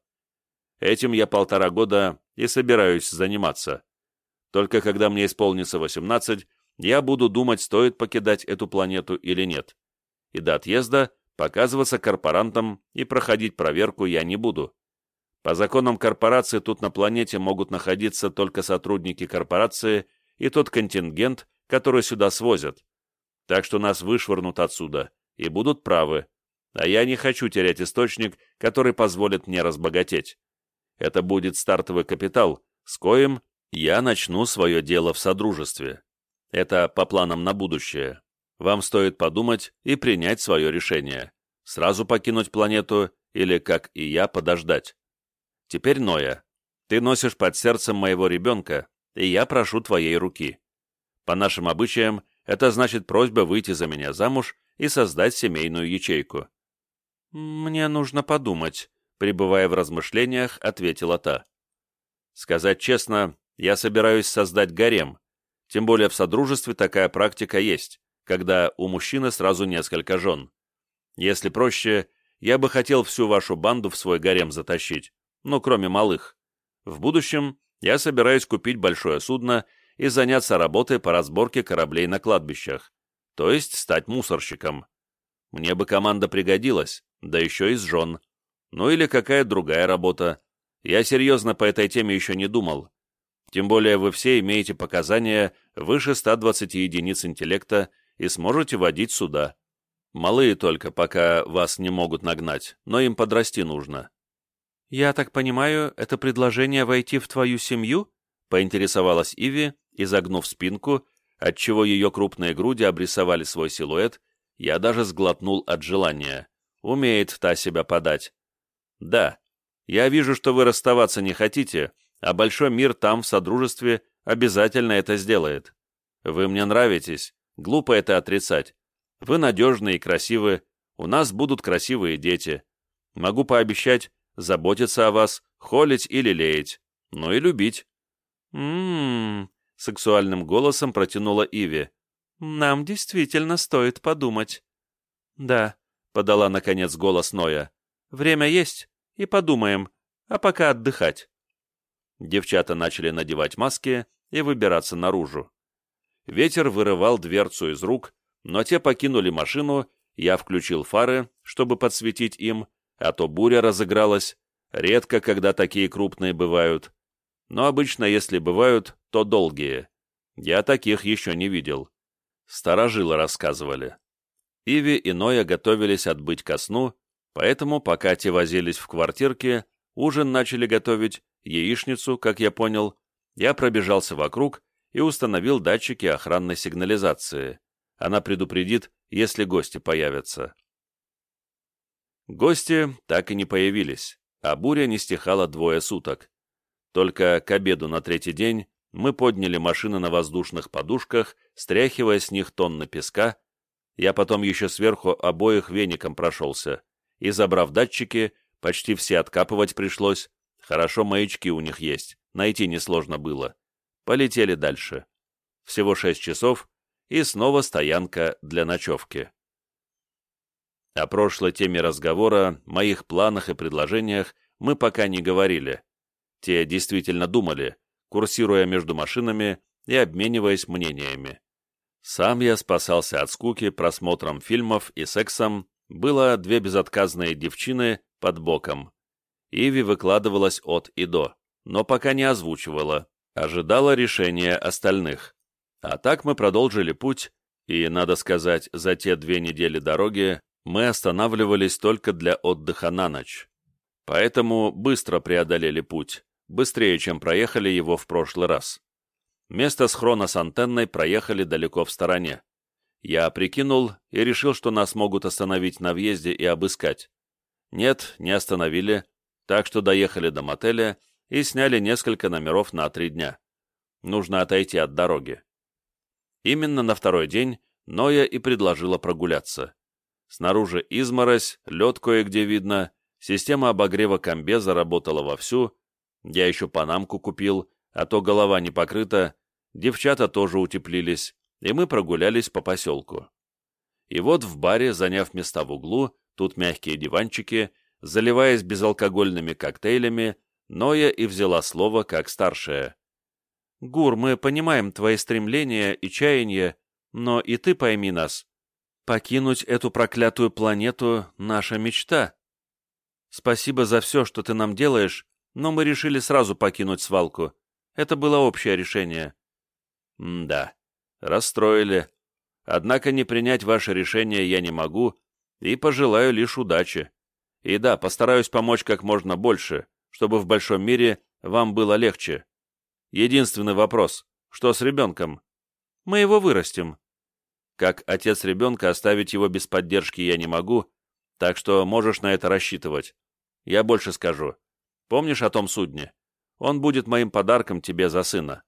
Этим я полтора года и собираюсь заниматься. Только когда мне исполнится восемнадцать, я буду думать, стоит покидать эту планету или нет. И до отъезда показываться корпорантам и проходить проверку я не буду. По законам корпорации тут на планете могут находиться только сотрудники корпорации и тот контингент, который сюда свозят. Так что нас вышвырнут отсюда и будут правы. А я не хочу терять источник, который позволит мне разбогатеть. Это будет стартовый капитал, с коим я начну свое дело в содружестве. Это по планам на будущее. Вам стоит подумать и принять свое решение. Сразу покинуть планету или, как и я, подождать. Теперь, Ноя, ты носишь под сердцем моего ребенка, и я прошу твоей руки. По нашим обычаям, это значит просьба выйти за меня замуж и создать семейную ячейку. «Мне нужно подумать», — пребывая в размышлениях, ответила та. Сказать честно, я собираюсь создать гарем, тем более в Содружестве такая практика есть, когда у мужчины сразу несколько жен. Если проще, я бы хотел всю вашу банду в свой гарем затащить, ну, кроме малых. В будущем я собираюсь купить большое судно и заняться работой по разборке кораблей на кладбищах, то есть стать мусорщиком. Мне бы команда пригодилась, да еще и с жен. Ну или какая другая работа. Я серьезно по этой теме еще не думал. Тем более вы все имеете показания выше ста двадцати единиц интеллекта и сможете водить суда. Малые только, пока вас не могут нагнать, но им подрасти нужно. «Я так понимаю, это предложение войти в твою семью?» — поинтересовалась Иви, изогнув спинку, отчего ее крупные груди обрисовали свой силуэт, я даже сглотнул от желания. Умеет та себя подать. «Да, я вижу, что вы расставаться не хотите, а большой мир там, в Содружестве, обязательно это сделает. Вы мне нравитесь, глупо это отрицать. Вы надежны и красивы, у нас будут красивые дети. Могу пообещать заботиться о вас, холить или лелеять, ну и любить». «М-м-м», сексуальным голосом протянула Иви. «Нам действительно стоит подумать». «Да», — подала наконец голос Ноя. «Время есть, и подумаем, а пока отдыхать». Девчата начали надевать маски и выбираться наружу. Ветер вырывал дверцу из рук, но те покинули машину, я включил фары, чтобы подсветить им, а то буря разыгралась, редко, когда такие крупные бывают. Но обычно, если бывают, то долгие. Я таких еще не видел. Старожилы рассказывали. Иви и Ноя готовились отбыть ко сну, поэтому, пока те возились в квартирке, ужин начали готовить, яичницу, как я понял, я пробежался вокруг и установил датчики охранной сигнализации. Она предупредит, если гости появятся. Гости так и не появились, а буря не стихала двое суток. Только к обеду на третий день мы подняли машины на воздушных подушках, стряхивая с них тонны песка. Я потом еще сверху обоих веником прошелся, и, забрав датчики, почти все откапывать пришлось. Хорошо, маячки у них есть, найти несложно было. Полетели дальше. Всего шесть часов, и снова стоянка для ночевки. О прошлой теме разговора, моих планах и предложениях мы пока не говорили. Те действительно думали, курсируя между машинами и обмениваясь мнениями. Сам я спасался от скуки просмотром фильмов и сексом, было две безотказные девчины под боком. Иви выкладывалась от и до, но пока не озвучивала, ожидала решения остальных. А так мы продолжили путь, и, надо сказать, за те две недели дороги мы останавливались только для отдыха на ночь. Поэтому быстро преодолели путь, быстрее, чем проехали его в прошлый раз. Место схрона с антенной проехали далеко в стороне. Я прикинул и решил, что нас могут остановить на въезде и обыскать. Нет, не остановили, так что доехали до мотеля и сняли несколько номеров на три дня. Нужно отойти от дороги. Именно на второй день Ноя и предложила прогуляться. Снаружи изморозь, лед кое-где видно, система обогрева комбеза работала вовсю, я еще панамку купил, а то голова не покрыта, девчата тоже утеплились, и мы прогулялись по поселку. И вот в баре, заняв места в углу, тут мягкие диванчики, заливаясь безалкогольными коктейлями, Ноя и взяла слово как старшая. «Гур, мы понимаем твои стремления и чаяния, но и ты пойми нас. Покинуть эту проклятую планету — наша мечта. Спасибо за все, что ты нам делаешь, но мы решили сразу покинуть свалку. Это было общее решение». «М-да, расстроили. Однако не принять ваше решение я не могу и пожелаю лишь удачи. И да, постараюсь помочь как можно больше, чтобы в большом мире вам было легче. Единственный вопрос, что с ребенком? Мы его вырастим. Как отец ребенка оставить его без поддержки я не могу, так что можешь на это рассчитывать. Я больше скажу. Помнишь о том судне? Он будет моим подарком тебе за сына».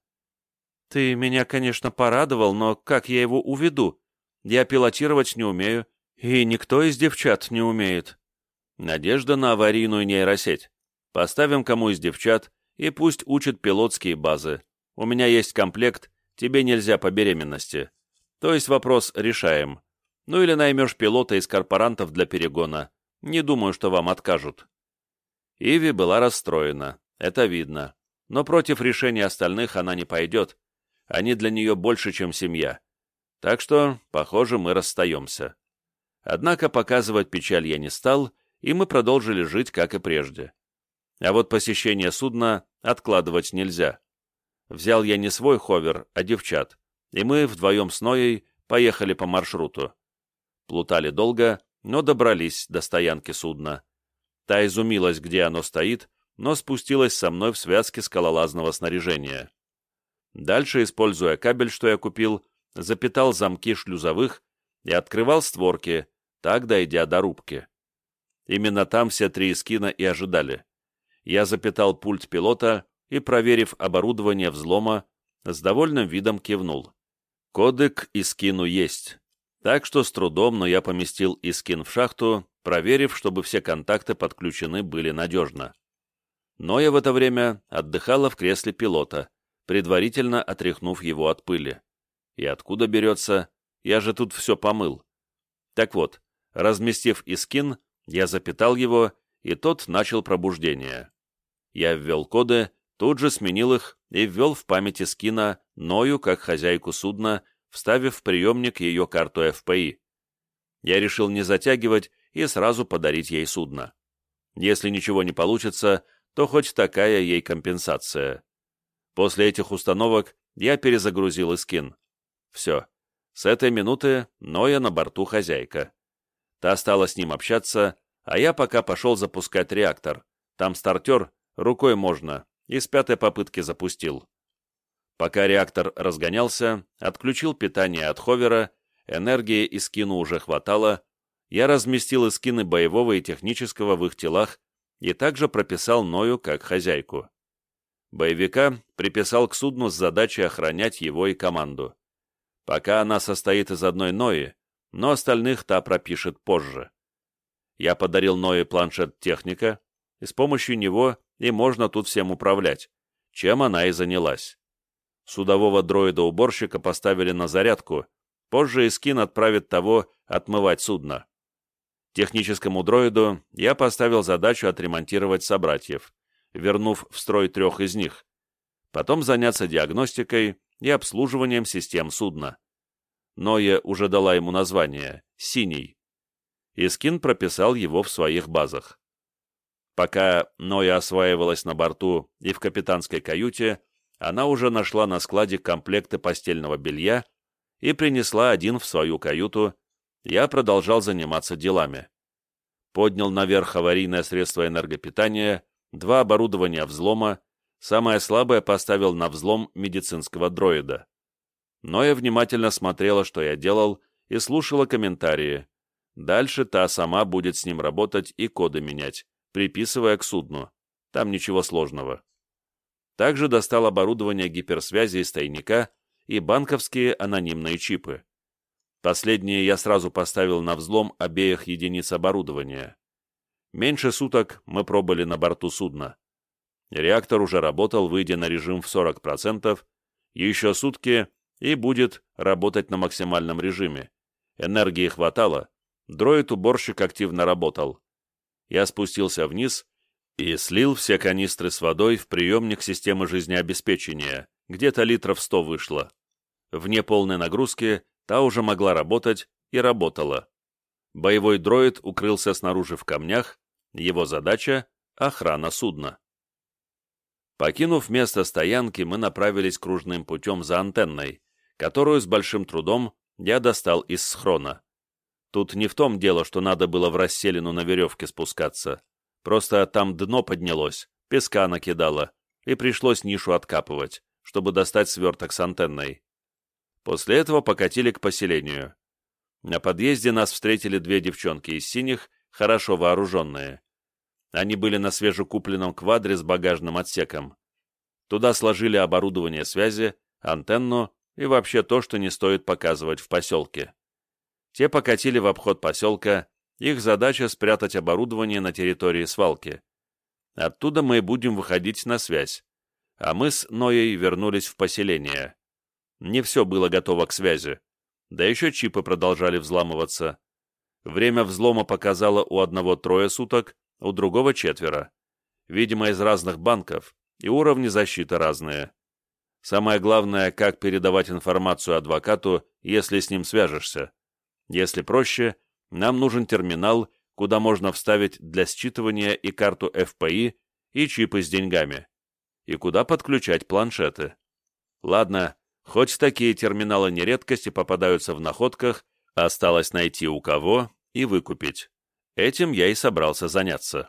«Ты меня, конечно, порадовал, но как я его уведу? Я пилотировать не умею, и никто из девчат не умеет». «Надежда на аварийную нейросеть. Поставим кому из девчат, и пусть учат пилотские базы. У меня есть комплект, тебе нельзя по беременности. То есть вопрос решаем. Ну или наймешь пилота из корпорантов для перегона. Не думаю, что вам откажут». Иви была расстроена, это видно. Но против решения остальных она не пойдет. Они для нее больше, чем семья. Так что, похоже, мы расстаемся. Однако показывать печаль я не стал, и мы продолжили жить, как и прежде. А вот посещение судна откладывать нельзя. Взял я не свой ховер, а девчат, и мы вдвоем с Ноей поехали по маршруту. Плутали долго, но добрались до стоянки судна. Та изумилась, где оно стоит, но спустилась со мной в связке скалолазного снаряжения. Дальше, используя кабель, что я купил, запитал замки шлюзовых и открывал створки, так дойдя до рубки. Именно там все три эскина и ожидали. Я запитал пульт пилота и, проверив оборудование взлома, с довольным видом кивнул. Коды к эскину есть. Так что с трудом, но я поместил эскин в шахту, проверив, чтобы все контакты подключены были надежно. Но я в это время отдыхала в кресле пилота, предварительно отряхнув его от пыли. И откуда берется? Я же тут все помыл. Так вот, разместив эскин, я запитал его, и тот начал пробуждение. Я ввел коды, тут же сменил их и ввел в память эскина Ною как хозяйку судна, вставив в приемник ее карту эф пэ и. Я решил не затягивать и сразу подарить ей судно. Если ничего не получится, то хоть такая ей компенсация. После этих установок я перезагрузил эскин. Все. С этой минуты Ноя на борту хозяйка. Та стала с ним общаться, а я пока пошел запускать реактор. Там стартер, рукой можно, и с пятой попытки запустил. Пока реактор разгонялся, отключил питание от ховера, энергии эскину уже хватало, я разместил эскины боевого и технического в их телах и также прописал Ною как хозяйку. Боевика приписал к судну с задачей охранять его и команду. Пока она состоит из одной Нои, но остальных та пропишет позже. Я подарил Ное планшет техника, и с помощью него и можно тут всем управлять, чем она и занялась. Судового дроида-уборщика поставили на зарядку, позже эскин отправит того отмывать судно. Техническому дроиду я поставил задачу отремонтировать собратьев, вернув в строй трех из них, потом заняться диагностикой и обслуживанием систем судна. Ноя уже дала ему название «Синий». Эскин прописал его в своих базах. Пока Ноя осваивалась на борту и в капитанской каюте, она уже нашла на складе комплекты постельного белья и принесла один в свою каюту. Я продолжал заниматься делами. Поднял наверх аварийное средство энергопитания, два оборудования взлома, самое слабое поставил на взлом медицинского дроида. Ноя внимательно смотрела, что я делал, и слушала комментарии. Дальше та сама будет с ним работать и коды менять, приписывая к судну. Там ничего сложного. Также достал оборудование гиперсвязи из тайника и банковские анонимные чипы. Последние я сразу поставил на взлом обеих единиц оборудования. Меньше суток мы пробыли на борту судна. Реактор уже работал, выйдя на режим в сорок процентов, еще сутки и будет работать на максимальном режиме. Энергии хватало, дроид-уборщик активно работал. Я спустился вниз и слил все канистры с водой в приемник системы жизнеобеспечения, где-то литров сто вышло. Вне полной нагрузки та уже могла работать и работала. Боевой дроид укрылся снаружи в камнях, его задача — охрана судна. Покинув место стоянки, мы направились кружным путем за антенной, которую с большим трудом я достал из схрона. Тут не в том дело, что надо было в расселину на веревке спускаться. Просто там дно поднялось, песка накидало, и пришлось нишу откапывать, чтобы достать сверток с антенной. После этого покатили к поселению. На подъезде нас встретили две девчонки из синих, хорошо вооруженные. Они были на свежекупленном квадре с багажным отсеком. Туда сложили оборудование связи, антенну и вообще то, что не стоит показывать в поселке. Те покатили в обход поселка, их задача спрятать оборудование на территории свалки. Оттуда мы и будем выходить на связь. а мы с Ноей вернулись в поселение. Не все было готово к связи, да еще чипы продолжали взламываться. Время взлома показало у одного трое суток, у другого четверо. Видимо, из разных банков, и уровни защиты разные. Самое главное, как передавать информацию адвокату, если с ним свяжешься. Если проще, нам нужен терминал, куда можно вставить для считывания и карту эф пэ и, и чипы с деньгами, и куда подключать планшеты. Ладно, хоть такие терминалы не редкость и попадаются в находках, осталось найти у кого и выкупить. Этим я и собрался заняться.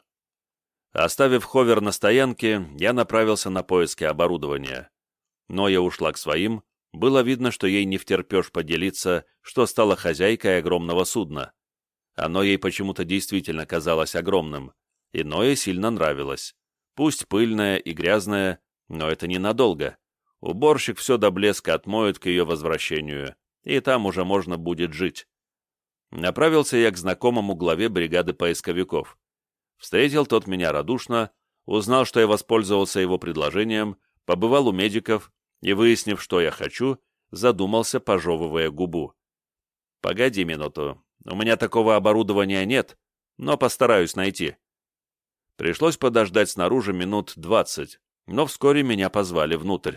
Оставив ховер на стоянке, я направился на поиски оборудования. Ноя ушла к своим, было видно, что ей не втерпешь поделиться, что стала хозяйкой огромного судна. Оно ей почему-то действительно казалось огромным, и Ное сильно нравилось. Пусть пыльное и грязное, но это ненадолго. Уборщик все до блеска отмоет к ее возвращению, и там уже можно будет жить. Направился я к знакомому главе бригады поисковиков. Встретил тот меня радушно, узнал, что я воспользовался его предложением, побывал у медиков и, выяснив, что я хочу, задумался, пожевывая губу. «Погоди минуту, у меня такого оборудования нет, но постараюсь найти». Пришлось подождать снаружи минут двадцать, но вскоре меня позвали внутрь.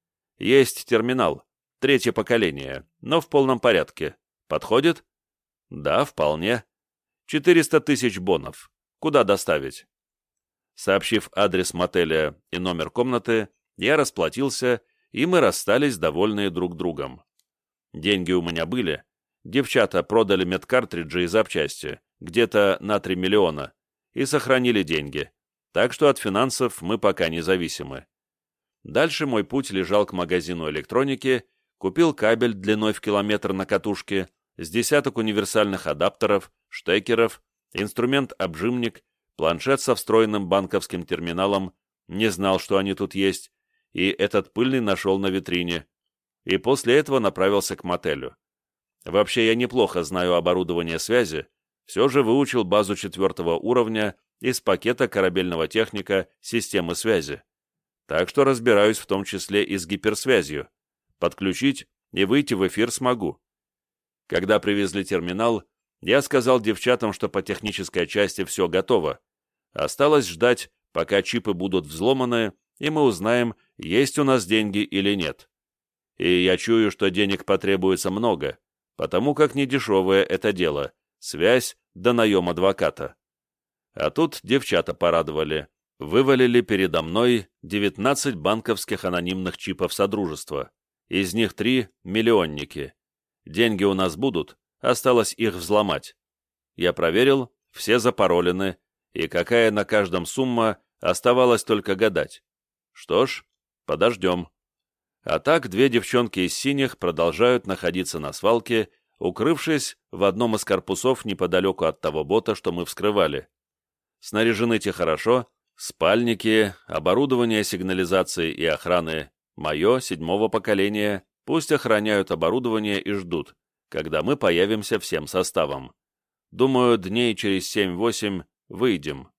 «Есть терминал, третье поколение, но в полном порядке. Подходит?» «Да, вполне. Четыреста тысяч бонов. Куда доставить?» Сообщив адрес мотеля и номер комнаты, я расплатился, и мы расстались, довольные друг другом. Деньги у меня были. Девчата продали медкартриджи и запчасти, где-то на три миллиона, и сохранили деньги, так что от финансов мы пока не зависимы. Дальше мой путь лежал к магазину электроники, купил кабель длиной в километр на катушке, с десяток универсальных адаптеров, штекеров, инструмент-обжимник, планшет со встроенным банковским терминалом, не знал, что они тут есть, и этот пыльный нашел на витрине, и после этого направился к мотелю. Вообще я неплохо знаю оборудование связи, все же выучил базу четвертого уровня из пакета корабельного техника системы связи. Так что разбираюсь в том числе и с гиперсвязью. Подключить и выйти в эфир смогу. Когда привезли терминал, я сказал девчатам, что по технической части все готово. Осталось ждать, пока чипы будут взломаны, и мы узнаем, есть у нас деньги или нет. И я чую, что денег потребуется много, потому как недешевое это дело — связь да наем адвоката. А тут девчата порадовали. Вывалили передо мной девятнадцать банковских анонимных чипов Содружества. Из них три — миллионники. Деньги у нас будут, осталось их взломать. Я проверил, все запаролены, и какая на каждом сумма, оставалось только гадать. Что ж, подождем. А так две девчонки из синих продолжают находиться на свалке, укрывшись в одном из корпусов неподалеку от того бота, что мы вскрывали. Снаряжены те хорошо, спальники, оборудование сигнализации и охраны, мое, седьмого поколения, пусть охраняют оборудование и ждут, когда мы появимся всем составом. Думаю, дней через семь-восемь выйдем.